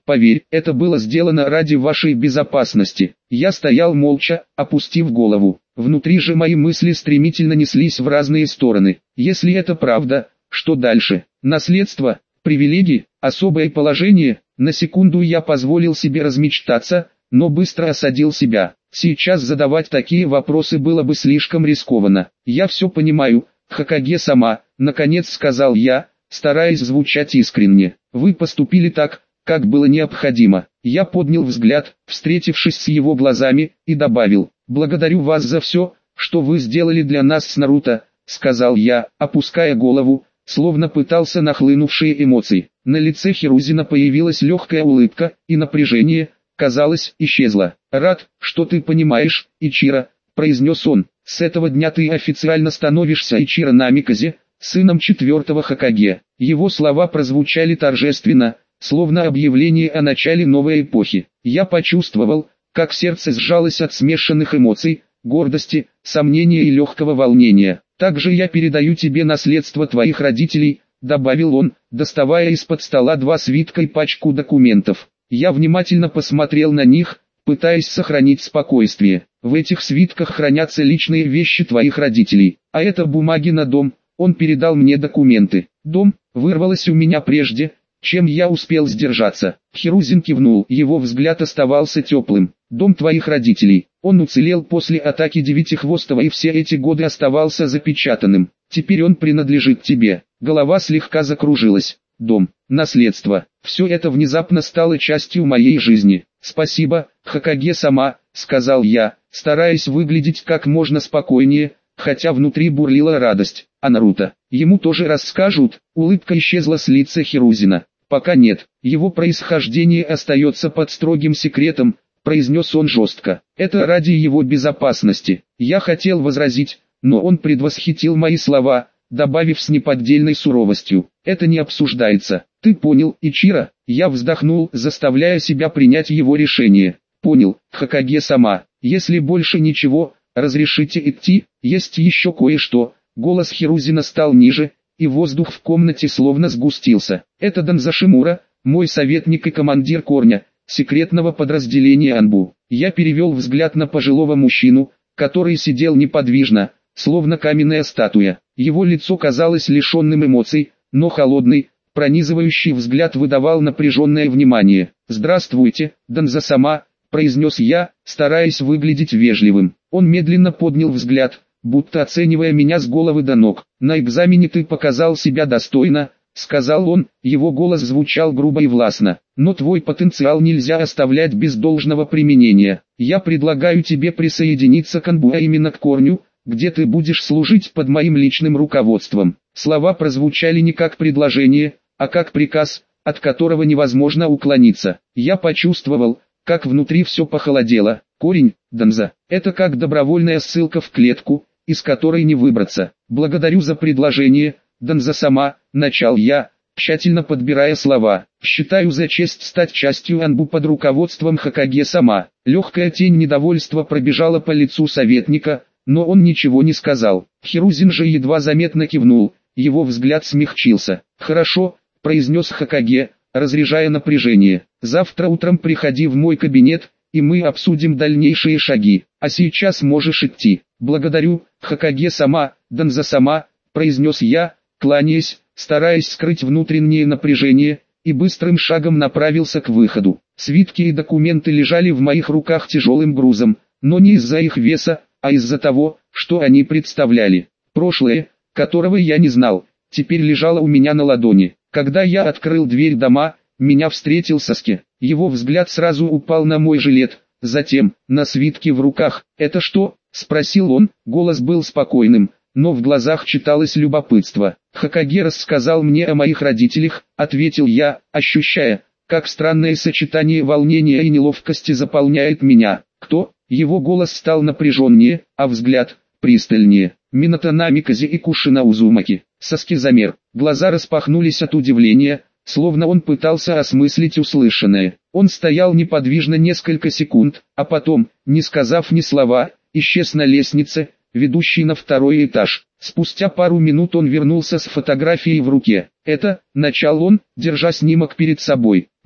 Поверь, это было сделано ради вашей безопасности. Я стоял молча, опустив голову. Внутри же мои мысли стремительно неслись в разные стороны. Если это правда, что дальше? Наследство, привилегии, особое положение? На секунду я позволил себе размечтаться, но быстро осадил себя. Сейчас задавать такие вопросы было бы слишком рискованно. Я все понимаю, Хокаге-сама, наконец сказал я, стараясь звучать искренне. Вы поступили так, как было необходимо. Я поднял взгляд, встретившись с его глазами, и добавил: «Благодарю вас за все, что вы сделали для нас с Наруто», — сказал я, опуская голову, словно пытался нахлынувшие эмоции. На лице Хирузина появилась легкая улыбка, и напряжение, казалось, исчезло. «Рад, что ты понимаешь, Ичиро», — произнес он. «С этого дня ты официально становишься Ичиро Намиказе, сыном четвертого Хокаге». Его слова прозвучали торжественно, словно объявление о начале новой эпохи. Я почувствовал, как сердце сжалось от смешанных эмоций, гордости, сомнения и легкого волнения. «Также я передаю тебе наследство твоих родителей», — добавил он, доставая из-под стола два свитка и пачку документов. Я внимательно посмотрел на них, пытаясь сохранить спокойствие. «В этих свитках хранятся личные вещи твоих родителей, а это бумаги на дом». Он передал мне документы. «Дом» вырвалось у меня прежде, чем я успел сдержаться. Хирузин кивнул, его взгляд оставался теплым. «Дом твоих родителей. Он уцелел после атаки Девятихвостого и все эти годы оставался запечатанным. Теперь он принадлежит тебе». Голова слегка закружилась. Дом, наследство. Все это внезапно стало частью моей жизни. «Спасибо, Хокаге-сама», — сказал я, стараясь выглядеть как можно спокойнее, хотя внутри бурлила радость. «А Наруто? Ему тоже расскажут?» Улыбка исчезла с лица Хирузина. «Пока нет. Его происхождение остается под строгим секретом», — произнес он жестко. «Это ради его безопасности». Я хотел возразить, но он предвосхитил мои слова, добавив с неподдельной суровостью: «Это не обсуждается». «Ты понял, Ичиро?» Я вздохнул, заставляя себя принять его решение. «Понял, Хокаге-сама. Если больше ничего, разрешите идти, есть еще кое-что». Голос Хирузина стал ниже, и воздух в комнате словно сгустился. «Это Данза Шимура, мой советник и командир корня, секретного подразделения Анбу». Я перевел взгляд на пожилого мужчину, который сидел неподвижно, словно каменная статуя. Его лицо казалось лишенным эмоций, но холодный, пронизывающий взгляд выдавал напряженное внимание. «Здравствуйте, Данза-сама», — произнес я, стараясь выглядеть вежливым. Он медленно поднял взгляд, будто оценивая меня с головы до ног. «На экзамене ты показал себя достойно», — сказал он, его голос звучал грубо и властно. «Но твой потенциал нельзя оставлять без должного применения. Я предлагаю тебе присоединиться к Анбу, а именно к корню, где ты будешь служить под моим личным руководством». Слова прозвучали не как предложение, а как приказ, от которого невозможно уклониться. Я почувствовал, как внутри все похолодело. Корень, Данза, это как добровольная ссылка в клетку, из которой не выбраться. «Благодарю за предложение, Данза-сама», — начал я, тщательно подбирая слова. «Считаю за честь стать частью Анбу под руководством Хокаге-сама». Легкая тень недовольства пробежала по лицу советника, но он ничего не сказал. Хирузин же едва заметно кивнул, его взгляд смягчился. «Хорошо», — произнес Хокаге, разряжая напряжение. «Завтра утром приходи в мой кабинет, и мы обсудим дальнейшие шаги. А сейчас можешь идти». «Благодарю, Хокаге-сама, Данза-сама», — произнес я, кланяясь, стараясь скрыть внутреннее напряжение, и быстрым шагом направился к выходу. Свитки и документы лежали в моих руках тяжелым грузом, но не из-за их веса, а из-за того, что они представляли. Прошлое, которого я не знал, теперь лежало у меня на ладони. Когда я открыл дверь дома, меня встретил Саски. Его взгляд сразу упал на мой жилет, затем на свитки в руках. «Это что?» — спросил он, голос был спокойным, но в глазах читалось любопытство. «Хокаге рассказал мне о моих родителях», — ответил я, ощущая, как странное сочетание волнения и неловкости заполняет меня. «Кто?» Его голос стал напряженнее, а взгляд — пристальнее. «Минато Намиказе и Кушина Узумаки». Саски замер, глаза распахнулись от удивления, словно он пытался осмыслить услышанное. Он стоял неподвижно несколько секунд, а потом, не сказав ни слова, исчез на лестнице, ведущей на второй этаж. Спустя пару минут он вернулся с фотографией в руке. «Это», — начал он, держа снимок перед собой, —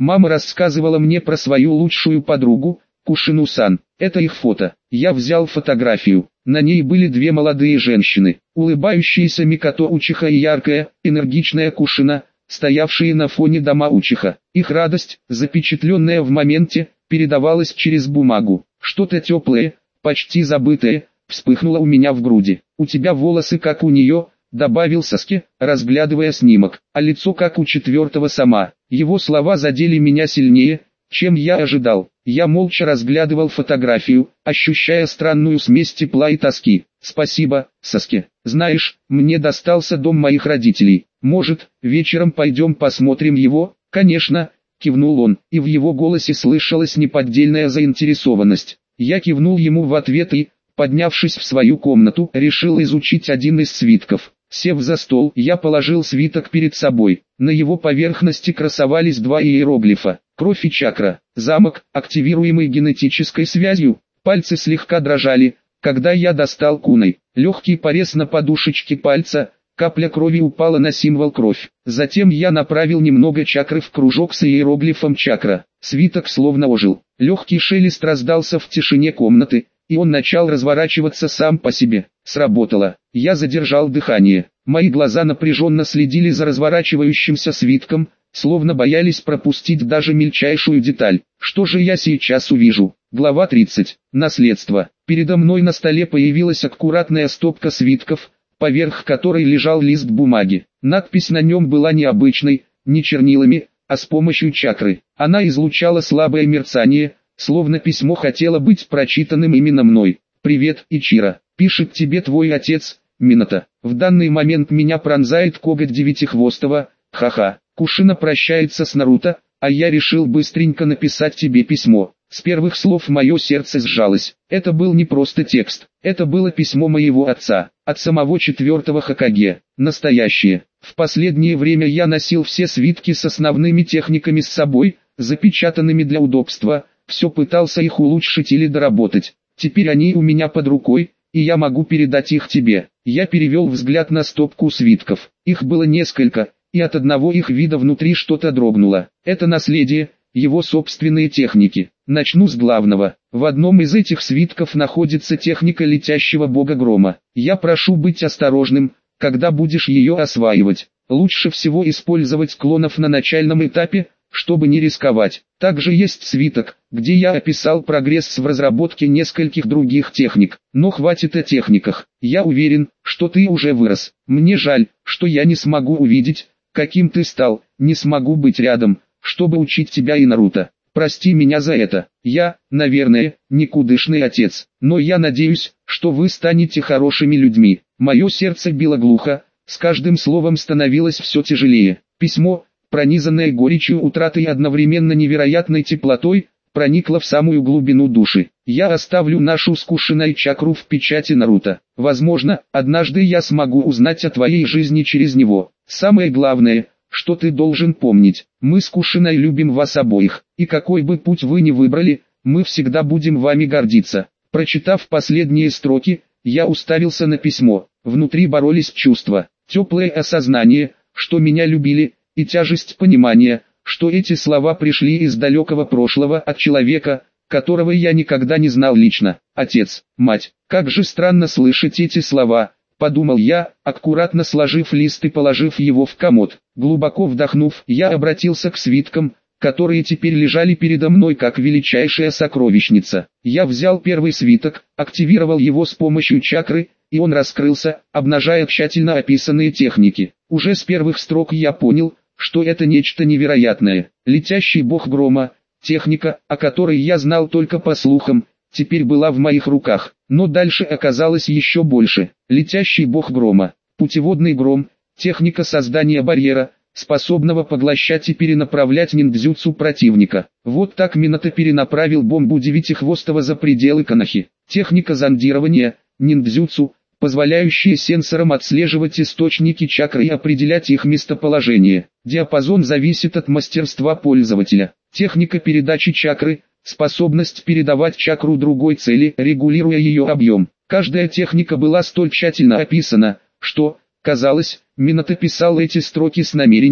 Мама рассказывала мне про свою лучшую подругу, Кушину-сан. Это их фото. Я взял фотографию. На ней были две молодые женщины, улыбающиеся Микото Учиха и яркая, энергичная Кушина, стоявшие на фоне дома Учиха. Их радость, запечатленная в моменте, передавалась через бумагу. Что-то теплое, почти забытое, вспыхнуло у меня в груди. «У тебя волосы как у нее», — добавил Саске, разглядывая снимок, «а лицо как у четвертого сама». Его слова задели меня сильнее, чем я ожидал. Я молча разглядывал фотографию, ощущая странную смесь тепла и тоски. «Спасибо, Саске. Знаешь, мне достался дом моих родителей. Может, вечером пойдем посмотрим его?» «Конечно», — кивнул он, и в его голосе слышалась неподдельная заинтересованность. Я кивнул ему в ответ и, поднявшись в свою комнату, решил изучить один из свитков. Сев за стол, я положил свиток перед собой. На его поверхности красовались два иероглифа: кровь и чакра. Замок, активируемый генетической связью. Пальцы слегка дрожали, когда я достал куной. Легкий порез на подушечке пальца, капля крови упала на символ кровь. Затем я направил немного чакры в кружок с иероглифом чакра. Свиток словно ожил. Легкий шелест раздался в тишине комнаты, и он начал разворачиваться сам по себе. Сработало. Я задержал дыхание. Мои глаза напряженно следили за разворачивающимся свитком, словно боялись пропустить даже мельчайшую деталь. Что же я сейчас увижу? Глава тридцать. Наследство. Передо мной на столе появилась аккуратная стопка свитков, поверх которой лежал лист бумаги. Надпись на нем была необычной, не чернилами, а с помощью чакры. Она излучала слабое мерцание, словно письмо хотело быть прочитанным именно мной. «Привет, Ичиро. Пишет тебе твой отец, Минато. В данный момент меня пронзает коготь девятихвостого, ха-ха. Кушина прощается с Наруто, а я решил быстренько написать тебе письмо». С первых слов мое сердце сжалось. Это был не просто текст, это было письмо моего отца, от самого четвертого Хокаге, настоящее. В последнее время я носил все свитки с основными техниками с собой, запечатанными для удобства, все пытался их улучшить или доработать. Теперь они у меня под рукой, и я могу передать их тебе. Я перевел взгляд на стопку свитков. Их было несколько, и от одного их вида внутри что-то дрогнуло. Это наследие, его собственные техники. Начну с главного. В одном из этих свитков находится техника летящего бога грома. Я прошу быть осторожным, когда будешь ее осваивать. Лучше всего использовать клонов на начальном этапе, чтобы не рисковать. Также есть свиток, где я описал прогресс в разработке нескольких других техник. Но хватит о техниках. Я уверен, что ты уже вырос. Мне жаль, что я не смогу увидеть, каким ты стал, не смогу быть рядом, чтобы учить тебя и Наруто. Прости меня за это. Я, наверное, никудышный отец, но я надеюсь, что вы станете хорошими людьми. Мое сердце било глухо, с каждым словом становилось все тяжелее. Письмо, пронизанное горечью утраты и одновременно невероятной теплотой, проникло в самую глубину души. Я оставлю нашу с Кушиной чакру в печати Наруто. Возможно, однажды я смогу узнать о твоей жизни через него. Самое главное, что ты должен помнить, мы с Кушиной любим вас обоих, и какой бы путь вы ни выбрали, мы всегда будем вами гордиться. Прочитав последние строки, я уставился на письмо. Внутри боролись чувства, теплое осознание, что меня любили, и тяжесть понимания, что эти слова пришли из далекого прошлого от человека, которого я никогда не знал лично. Отец, мать, как же странно слышать эти слова, подумал я, аккуратно сложив лист и положив его в комод. Глубоко вдохнув, я обратился к свиткам, которые теперь лежали передо мной как величайшая сокровищница. Я взял первый свиток, активировал его с помощью чакры, и он раскрылся, обнажая тщательно описанные техники. Уже с первых строк я понял, что это нечто невероятное. Летящий бог грома, техника, о которой я знал только по слухам, теперь была в моих руках. Но дальше оказалось еще больше. Летящий бог грома, путеводный гром, техника создания барьера, способного поглощать и перенаправлять ниндзюцу противника. Вот так Минато перенаправил бомбу девятихвостого за пределы Конохи. Техника зондирования, ниндзюцу, позволяющая сенсорам отслеживать источники чакры и определять их местоположение. Диапазон зависит от мастерства пользователя. Техника передачи чакры, способность передавать чакру другой цели, регулируя ее объем. Каждая техника была столь тщательно описана, что, казалось, Минато писал эти строки с намерением,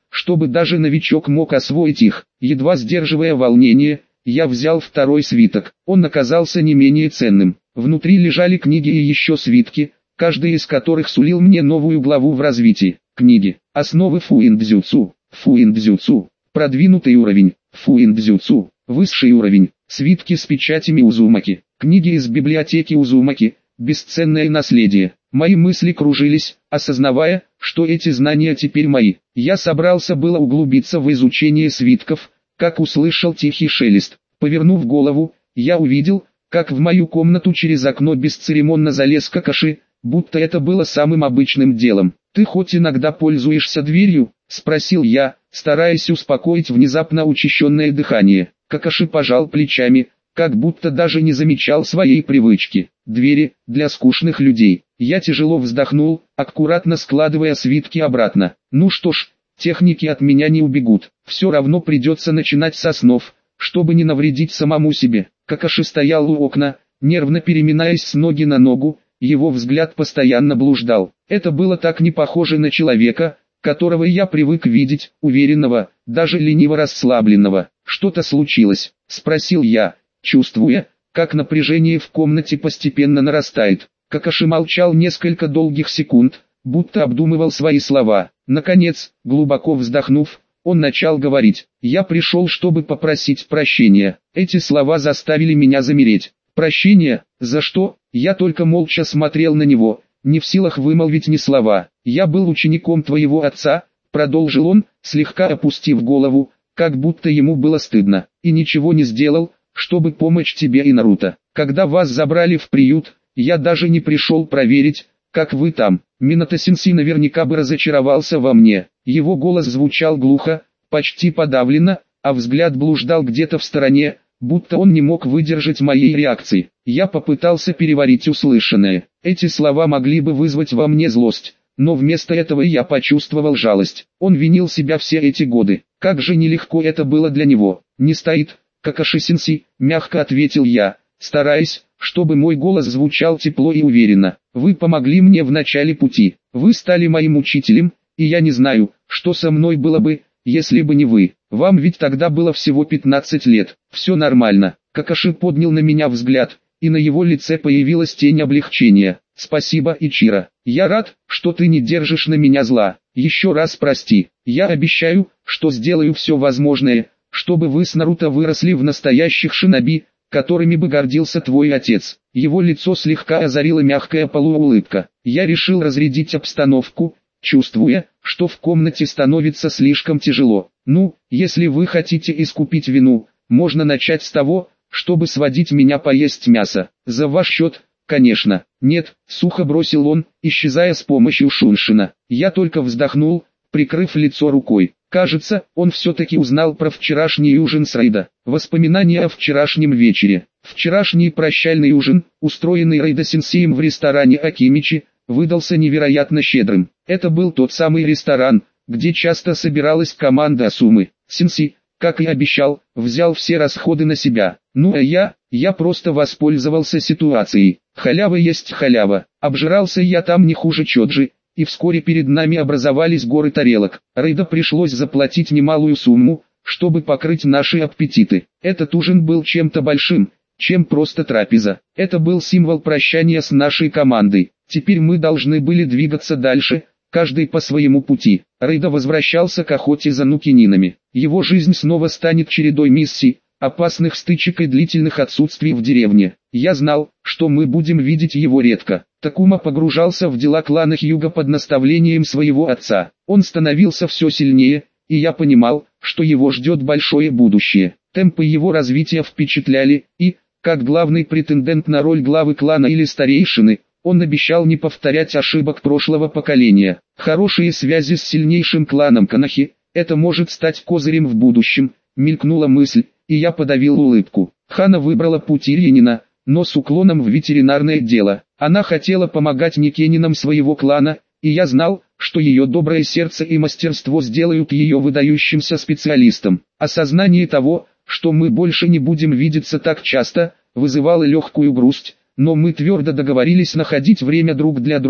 чтобы даже новичок мог освоить их. Едва сдерживая волнение, я взял второй свиток. Он оказался не менее ценным. Внутри лежали книги и еще свитки, каждый из которых сулил мне новую главу в развитии. Книги. Основы фуиндзюцу. Фуиндзюцу. Продвинутый уровень. Фуиндзюцу. Высший уровень. Свитки с печатями Узумаки. Книги из библиотеки Узумаки. Бесценное наследие. Мои мысли кружились, осознавая, что эти знания теперь мои. Я собрался было углубиться в изучение свитков, как услышал тихий шелест. Повернув голову, я увидел, как в мою комнату через окно бесцеремонно залез Какаши, будто это было самым обычным делом. «Ты хоть иногда пользуешься дверью?» – спросил я, стараясь успокоить внезапно учащенное дыхание. Какаши пожал плечами, как будто даже не замечал своей привычки. «Двери, для скучных людей». Я тяжело вздохнул, аккуратно складывая свитки обратно. «Ну что ж, техники от меня не убегут. Все равно придется начинать с основ, чтобы не навредить самому себе». Какаши стоял у окна, нервно переминаясь с ноги на ногу, его взгляд постоянно блуждал. Это было так не похоже на человека, которого я привык видеть, уверенного, даже лениво расслабленного. «Что-то случилось?» – спросил я, чувствуя, как напряжение в комнате постепенно нарастает. Какаши молчал несколько долгих секунд, будто обдумывал свои слова. Наконец, глубоко вздохнув, он начал говорить. «Я пришел, чтобы попросить прощения». Эти слова заставили меня замереть. «Прощение? За что?» Я только молча смотрел на него, не в силах вымолвить ни слова. «Я был учеником твоего отца», — продолжил он, слегка опустив голову, как будто ему было стыдно, «и ничего не сделал, чтобы помочь тебе и Наруто. Когда вас забрали в приют, я даже не пришел проверить, как вы там. Минато-сенсей наверняка бы разочаровался во мне». Его голос звучал глухо, почти подавленно, а взгляд блуждал где-то в стороне, будто он не мог выдержать моей реакции. Я попытался переварить услышанное. Эти слова могли бы вызвать во мне злость, но вместо этого я почувствовал жалость. Он винил себя все эти годы. Как же нелегко это было для него. «Не стоит, Какаши-сенсей», — мягко ответил я, стараясь, чтобы мой голос звучал тепло и уверенно. «Вы помогли мне в начале пути. Вы стали моим учителем, и я не знаю, что со мной было бы, если бы не вы. Вам ведь тогда было всего пятнадцать лет. Все нормально». Какаши поднял на меня взгляд, и на его лице появилась тень облегчения. «Спасибо, Ичиро. Я рад, что ты не держишь на меня зла. Еще раз прости. Я обещаю, что сделаю все возможное, чтобы вы с Наруто выросли в настоящих шиноби, которыми бы гордился твой отец». Его лицо слегка озарила мягкая полуулыбка. Я решил разрядить обстановку, чувствуя, что в комнате становится слишком тяжело. «Ну, если вы хотите искупить вину, можно начать с того, чтобы сводить меня поесть мясо. За ваш счет, конечно». «Нет», — сухо бросил он, исчезая с помощью Шуншина. Я только вздохнул, прикрыв лицо рукой. Кажется, он все-таки узнал про вчерашний ужин с Рейдо. Воспоминания о вчерашнем вечере. Вчерашний прощальный ужин, устроенный Рейдо-сенсеем в ресторане Акимичи, выдался невероятно щедрым. Это был тот самый ресторан, где часто собиралась команда Асумы. Сенсей, как и обещал, взял все расходы на себя. Ну а я, я просто воспользовался ситуацией. Халява есть халява. Обжирался я там не хуже Чоджи, и вскоре перед нами образовались горы тарелок. Рейдо пришлось заплатить немалую сумму, чтобы покрыть наши аппетиты. Этот ужин был чем-то большим, чем просто трапеза. Это был символ прощания с нашей командой. Теперь мы должны были двигаться дальше, каждый по своему пути. Рейдо возвращался к охоте за нукининами. Его жизнь снова станет чередой миссий, опасных стычек и длительных отсутствий в деревне. Я знал, что мы будем видеть его редко. Такума погружался в дела клана Хьюга под наставлением своего отца. Он становился все сильнее, и я понимал, что его ждет большое будущее. Темпы его развития впечатляли, и, как главный претендент на роль главы клана или старейшины, он обещал не повторять ошибок прошлого поколения. Хорошие связи с сильнейшим кланом Канахи, это может стать козырем в будущем, мелькнула мысль, и я подавил улыбку. Хана выбрала путь Иринина, но с уклоном в ветеринарное дело. Она хотела помогать никенинам своего клана, и я знал, что ее доброе сердце и мастерство сделают ее выдающимся специалистом. Осознание того, что мы больше не будем видеться так часто, вызывало легкую грусть, но мы твердо договорились находить время друг для друга,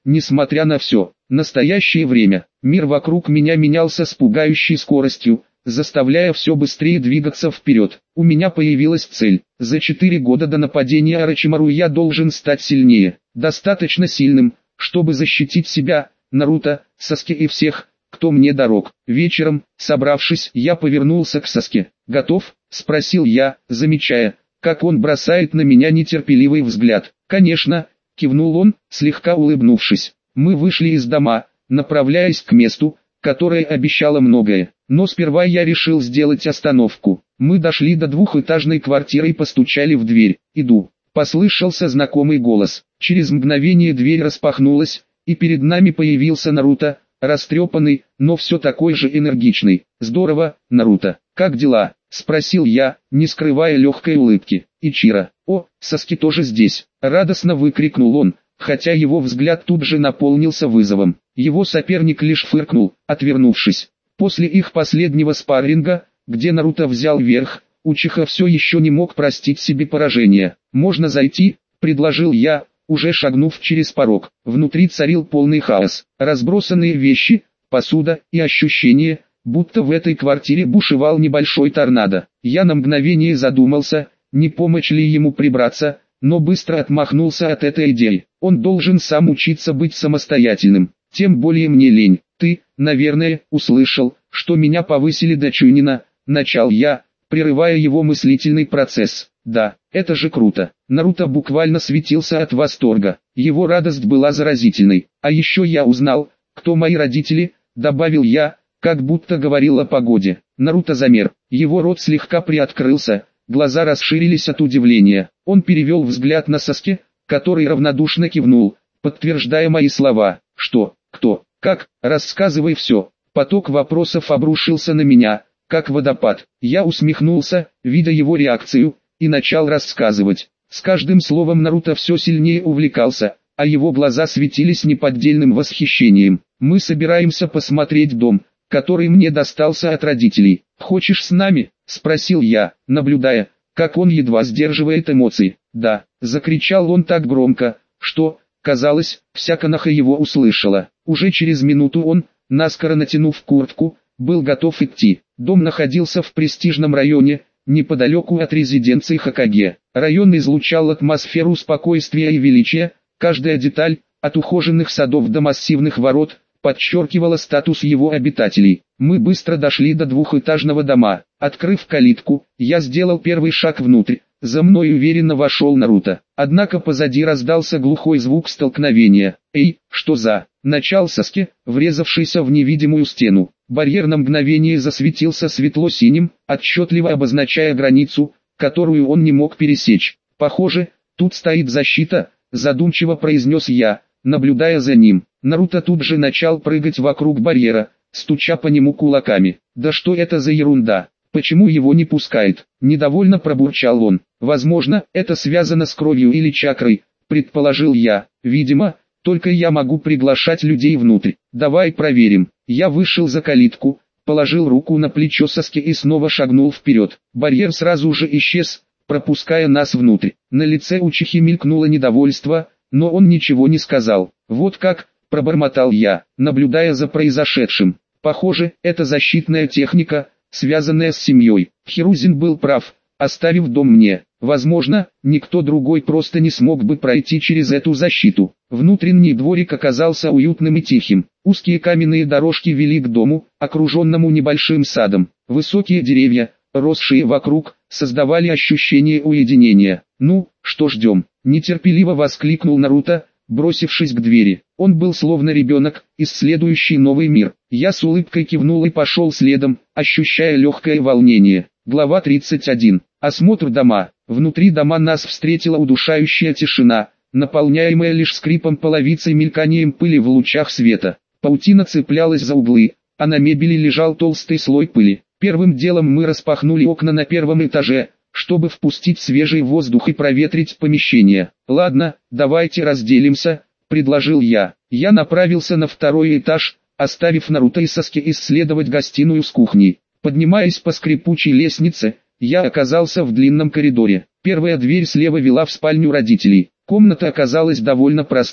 несмотря на все. Настоящее время. Мир вокруг меня менялся с пугающей скоростью, заставляя все быстрее двигаться вперед. У меня появилась цель. За четыре года до нападения Орочимару я должен стать сильнее. Достаточно сильным, чтобы защитить себя, Наруто, Саске и всех, кто мне дорог. Вечером, собравшись, я повернулся к Саске. «Готов?» – спросил я, замечая, как он бросает на меня нетерпеливый взгляд. «Конечно», – кивнул он, слегка улыбнувшись. Мы вышли из дома, направляясь к месту, которое обещало многое. Но сперва я решил сделать остановку. Мы дошли до двухэтажной квартиры и постучали в дверь. «Иду». Послышался знакомый голос. Через мгновение дверь распахнулась, и перед нами появился Наруто, растрепанный, но все такой же энергичный. «Здорово, Наруто. Как дела?» – спросил я, не скрывая легкой улыбки. «Ичиро, о, Саски тоже здесь!» – радостно выкрикнул он, хотя его взгляд тут же наполнился вызовом. Его соперник лишь фыркнул, отвернувшись. После их последнего спарринга, где Наруто взял верх, Учиха все еще не мог простить себе поражение. «Можно зайти?» – предложил я, уже шагнув через порог. Внутри царил полный хаос. Разбросанные вещи, посуда и ощущение, будто в этой квартире бушевал небольшой торнадо. Я на мгновение задумался, не помочь ли ему прибраться, но быстро отмахнулся от этой идеи. Он должен сам учиться быть самостоятельным. Тем более мне лень. «Ты, наверное, услышал, что меня повысили до Чунина», – начал я, прерывая его мыслительный процесс. «Да, это же круто». Наруто буквально светился от восторга. Его радость была заразительной. «А еще я узнал, кто мои родители», – добавил я, как будто говорил о погоде. Наруто замер. Его рот слегка приоткрылся, глаза расширились от удивления. Он перевел взгляд на Саске, который равнодушно кивнул, подтверждая мои слова. «Что? Кто? Как? Рассказывай все». Поток вопросов обрушился на меня, как водопад. Я усмехнулся, видя его реакцию, и начал рассказывать. С каждым словом Наруто все сильнее увлекался, а его глаза светились неподдельным восхищением. «Мы собираемся посмотреть дом, который мне достался от родителей. Хочешь с нами?» – спросил я, наблюдая, как он едва сдерживает эмоции. «Да», – закричал он так громко, что, казалось, вся Коноха его услышала. Уже через минуту он, наскоро натянув куртку, был готов идти. Дом находился в престижном районе, неподалеку от резиденции Хокаге. Район излучал атмосферу спокойствия и величия, каждая деталь, от ухоженных садов до массивных ворот, подчеркивала статус его обитателей. Мы быстро дошли до двухэтажного дома. Открыв калитку, я сделал первый шаг внутрь. За мной уверенно вошел Наруто. Однако позади раздался глухой звук столкновения. «Эй, что за?» – начал Саске, врезавшийся в невидимую стену. Барьер на мгновение засветился светло-синим, отчетливо обозначая границу, которую он не мог пересечь. «Похоже, тут стоит защита», – задумчиво произнес я, наблюдая за ним. Наруто тут же начал прыгать вокруг барьера, стуча по нему кулаками. «Да что это за ерунда? Почему его не пускает?» – недовольно пробурчал он. «Возможно, это связано с кровью или чакрой», – предположил я. «Видимо, только я могу приглашать людей внутрь. Давай проверим». Я вышел за калитку, положил руку на плечо Саске и снова шагнул вперед. Барьер сразу же исчез, пропуская нас внутрь. На лице Учихи мелькнуло недовольство, но он ничего не сказал. «Вот как», – пробормотал я, наблюдая за произошедшим. «Похоже, это защитная техника, связанная с семьей». Хирузин был прав, оставив дом мне. Возможно, никто другой просто не смог бы пройти через эту защиту. Внутренний дворик оказался уютным и тихим. Узкие каменные дорожки вели к дому, окруженному небольшим садом. Высокие деревья, росшие вокруг, создавали ощущение уединения. «Ну, что ждем?» – нетерпеливо воскликнул Наруто, бросившись к двери. Он был словно ребенок, исследующий новый мир. Я с улыбкой кивнул и пошел следом, ощущая легкое волнение. Глава тридцать один. Осмотр дома. Внутри дома нас встретила удушающая тишина, наполняемая лишь скрипом половицы и мельканием пыли в лучах света. Паутина цеплялась за углы, а на мебели лежал толстый слой пыли. Первым делом мы распахнули окна на первом этаже, чтобы впустить свежий воздух и проветрить помещение. «Ладно, давайте разделимся», — предложил я. Я направился на второй этаж, оставив Наруто и Саске исследовать гостиную с кухней. Поднимаясь по скрипучей лестнице, я оказался в длинном коридоре. Первая дверь слева вела в спальню родителей. Комната оказалась довольно простой.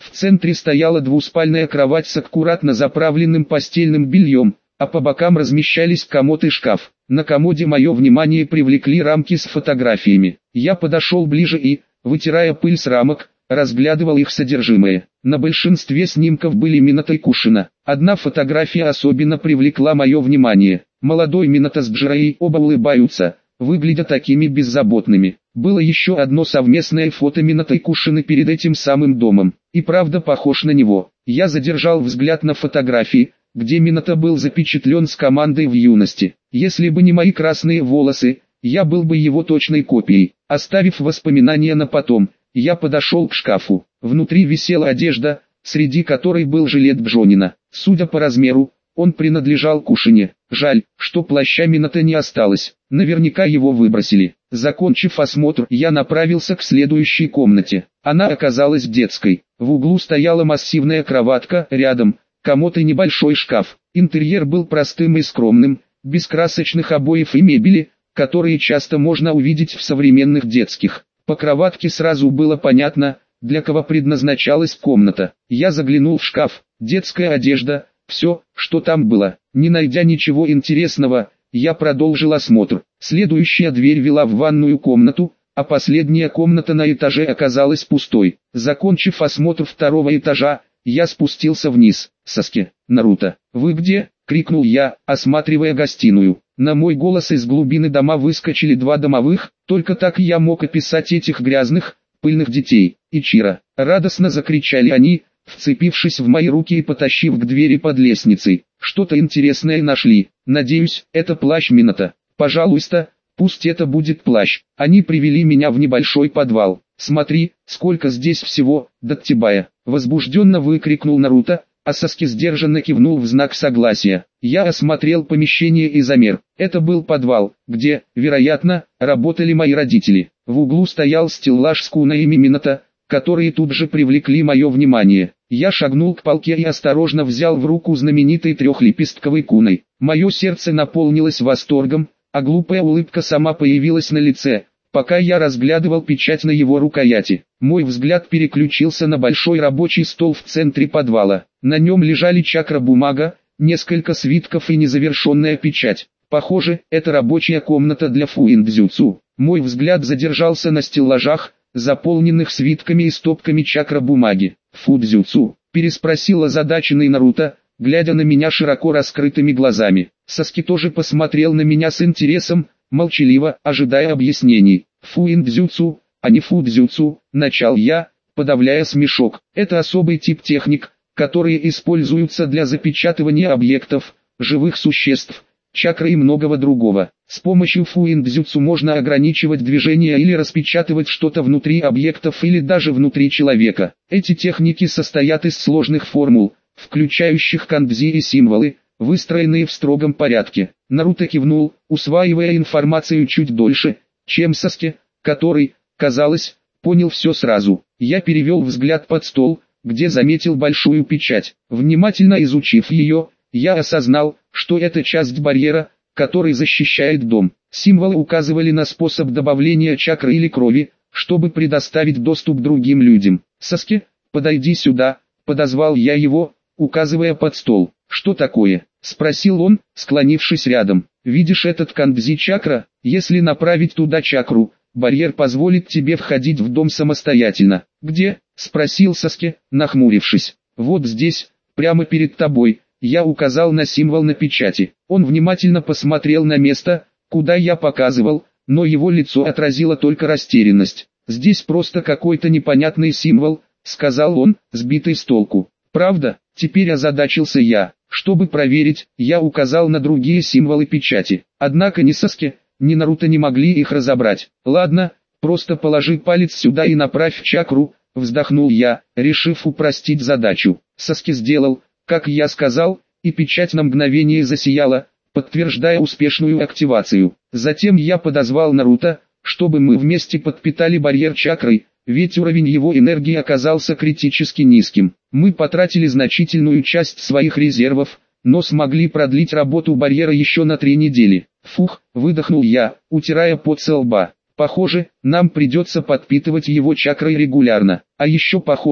В центре стояла двуспальная кровать с аккуратно заправленным постельным бельем, а по бокам размещались комод и шкаф. На комоде мое внимание привлекли рамки с фотографиями. Я подошел ближе и, вытирая пыль с рамок, разглядывал их содержимое. На большинстве снимков были Минато и Кушина. Одна фотография особенно привлекла мое внимание. Молодой Минато с Джирей оба улыбаются, выглядя такими беззаботными. Было еще одно совместное фото Минато и Кушины перед этим самым домом. И правда похож на него. Я задержал взгляд на фотографии, где Минато был запечатлен с командой в юности. Если бы не мои красные волосы, я был бы его точной копией. Оставив воспоминания на потом, я подошел к шкафу. Внутри висела одежда, среди которой был жилет Бжонина. Судя по размеру, он принадлежал Кушине. Жаль, что плаща Минато не осталось. Наверняка его выбросили. Закончив осмотр, я направился к следующей комнате. Она оказалась детской. В углу стояла массивная кроватка, рядом комод и небольшой шкаф. Интерьер был простым и скромным, без красочных обоев и мебели, которые часто можно увидеть в современных детских. По кроватке сразу было понятно, для кого предназначалась комната. Я заглянул в шкаф. Детская одежда, все, что там было. Не найдя ничего интересного, я продолжил осмотр. Следующая дверь вела в ванную комнату, а последняя комната на этаже оказалась пустой. Закончив осмотр второго этажа, я спустился вниз. «Саске, Наруто, вы где?» — крикнул я, осматривая гостиную. На мой голос из глубины дома выскочили два домовых, только так я мог описать этих грязных, пыльных детей. «Ичиро!» — радостно закричали они, вцепившись в мои руки и потащив к двери под лестницей. «Что-то интересное нашли. Надеюсь, это плащ Минато. Пожалуйста, пусть это будет плащ». Они привели меня в небольшой подвал. «Смотри, сколько здесь всего, Даттибая!» — возбужденно выкрикнул Наруто, а Саске сдержанно кивнул в знак согласия. Я осмотрел помещение и замер. Это был подвал, где, вероятно, работали мои родители. В углу стоял стеллаж с кунаями Минато, которые тут же привлекли мое внимание. Я шагнул к полке и осторожно взял в руку знаменитый трехлепестковый кунай. Мое сердце наполнилось восторгом, а глупая улыбка сама появилась на лице, пока я разглядывал печать на его рукояти. Мой взгляд переключился на большой рабочий стол в центре подвала. На нем лежали чакра-бумага, несколько свитков и незавершенная печать. Похоже, это рабочая комната для фуиндзюцу. Мой взгляд задержался на стеллажах, заполненных свитками и стопками чакра-бумаги. «Фудзюцу?» — переспросил озадаченный Наруто, глядя на меня широко раскрытыми глазами. Саски тоже посмотрел на меня с интересом, молчаливо, ожидая объяснений. «Фуиндзюцу, а не фудзюцу», — начал я, подавляя смешок. «Это особый тип техник, которые используются для запечатывания объектов, живых существ, чакры и многого другого. С помощью фуиндзюцу можно ограничивать движение или распечатывать что-то внутри объектов или даже внутри человека. Эти техники состоят из сложных формул, включающих кандзи и символы, выстроенные в строгом порядке». Наруто кивнул, усваивая информацию чуть дольше, чем Саске, который, казалось, понял все сразу. Я перевел взгляд под стол, где заметил большую печать. Внимательно изучив ее, я осознал, что это часть барьера, который защищает дом. Символы указывали на способ добавления чакры или крови, чтобы предоставить доступ другим людям. «Саске, подойди сюда», — подозвал я его, указывая под стол. «Что такое?» — спросил он, склонившись рядом. «Видишь этот кандзи-чакра? Если направить туда чакру, барьер позволит тебе входить в дом самостоятельно». «Где?» — спросил Саске, нахмурившись. «Вот здесь, прямо перед тобой». Я указал на символ на печати. Он внимательно посмотрел на место, куда я показывал, но его лицо отразило только растерянность. «Здесь просто какой-то непонятный символ», — сказал он, сбитый с толку. «Правда?» — теперь озадачился я. Чтобы проверить, я указал на другие символы печати. Однако ни Саске, ни Наруто не могли их разобрать. «Ладно, просто положи палец сюда и направь чакру», — вздохнул я, решив упростить задачу. Саске сделал, как я сказал, и печать на мгновение засияла, подтверждая успешную активацию. Затем я подозвал Наруто, чтобы мы вместе подпитали барьер чакрой, ведь уровень его энергии оказался критически низким. Мы потратили значительную часть своих резервов, но смогли продлить работу барьера еще на три недели. «Фух», — выдохнул я, утирая пот со лба. «Похоже, нам придется подпитывать его чакрой регулярно. А еще похоже,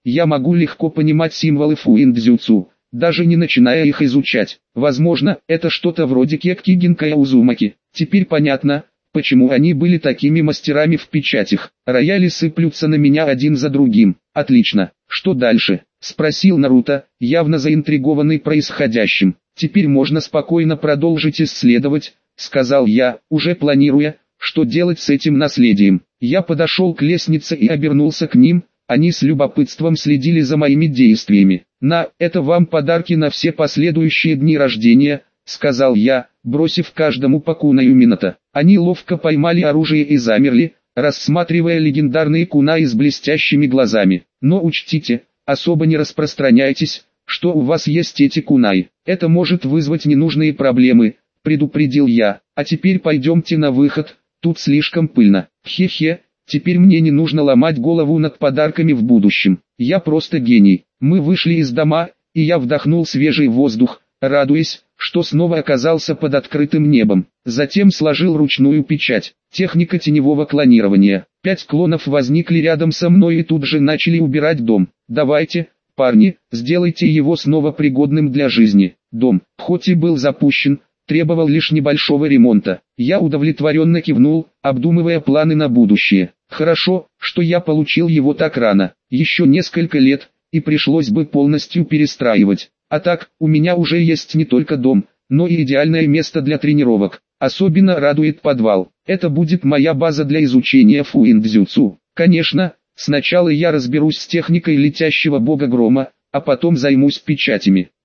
я могу легко понимать символы фуиндзюцу, даже не начиная их изучать. Возможно, это что-то вроде кекки гинкая Узумаки. Теперь понятно, почему они были такими мастерами в печатях. Рояли сыплются на меня один за другим. Отлично. Что дальше? Спросил Наруто, явно заинтригованный происходящим. Теперь можно спокойно продолжить исследовать, сказал я, уже планируя, что делать с этим наследием. Я подошел к лестнице и обернулся к ним. Они с любопытством следили за моими действиями. «На, это вам подарки на все последующие дни рождения», — сказал я, бросив каждому по кунаю Минато. Они ловко поймали оружие и замерли, рассматривая легендарные кунаи с блестящими глазами. «Но учтите, особо не распространяйтесь, что у вас есть эти кунаи. Это может вызвать ненужные проблемы», — предупредил я. «А теперь пойдемте на выход, тут слишком пыльно». «Хе-хе». Теперь мне не нужно ломать голову над подарками в будущем. Я просто гений. Мы вышли из дома, и я вдохнул свежий воздух, радуясь, что снова оказался под открытым небом. Затем сложил ручную печать. Техника теневого клонирования. Пять клонов возникли рядом со мной и тут же начали убирать дом. «Давайте, парни, сделайте его снова пригодным для жизни». Дом, хоть и был запущен, требовал лишь небольшого ремонта. Я удовлетворенно кивнул, обдумывая планы на будущее. Хорошо, что я получил его так рано. Еще несколько лет, и пришлось бы полностью перестраивать. А так, у меня уже есть не только дом, но и идеальное место для тренировок. Особенно радует подвал. Это будет моя база для изучения фуиндзюцу. Конечно, сначала я разберусь с техникой летящего бога грома, а потом займусь печатями.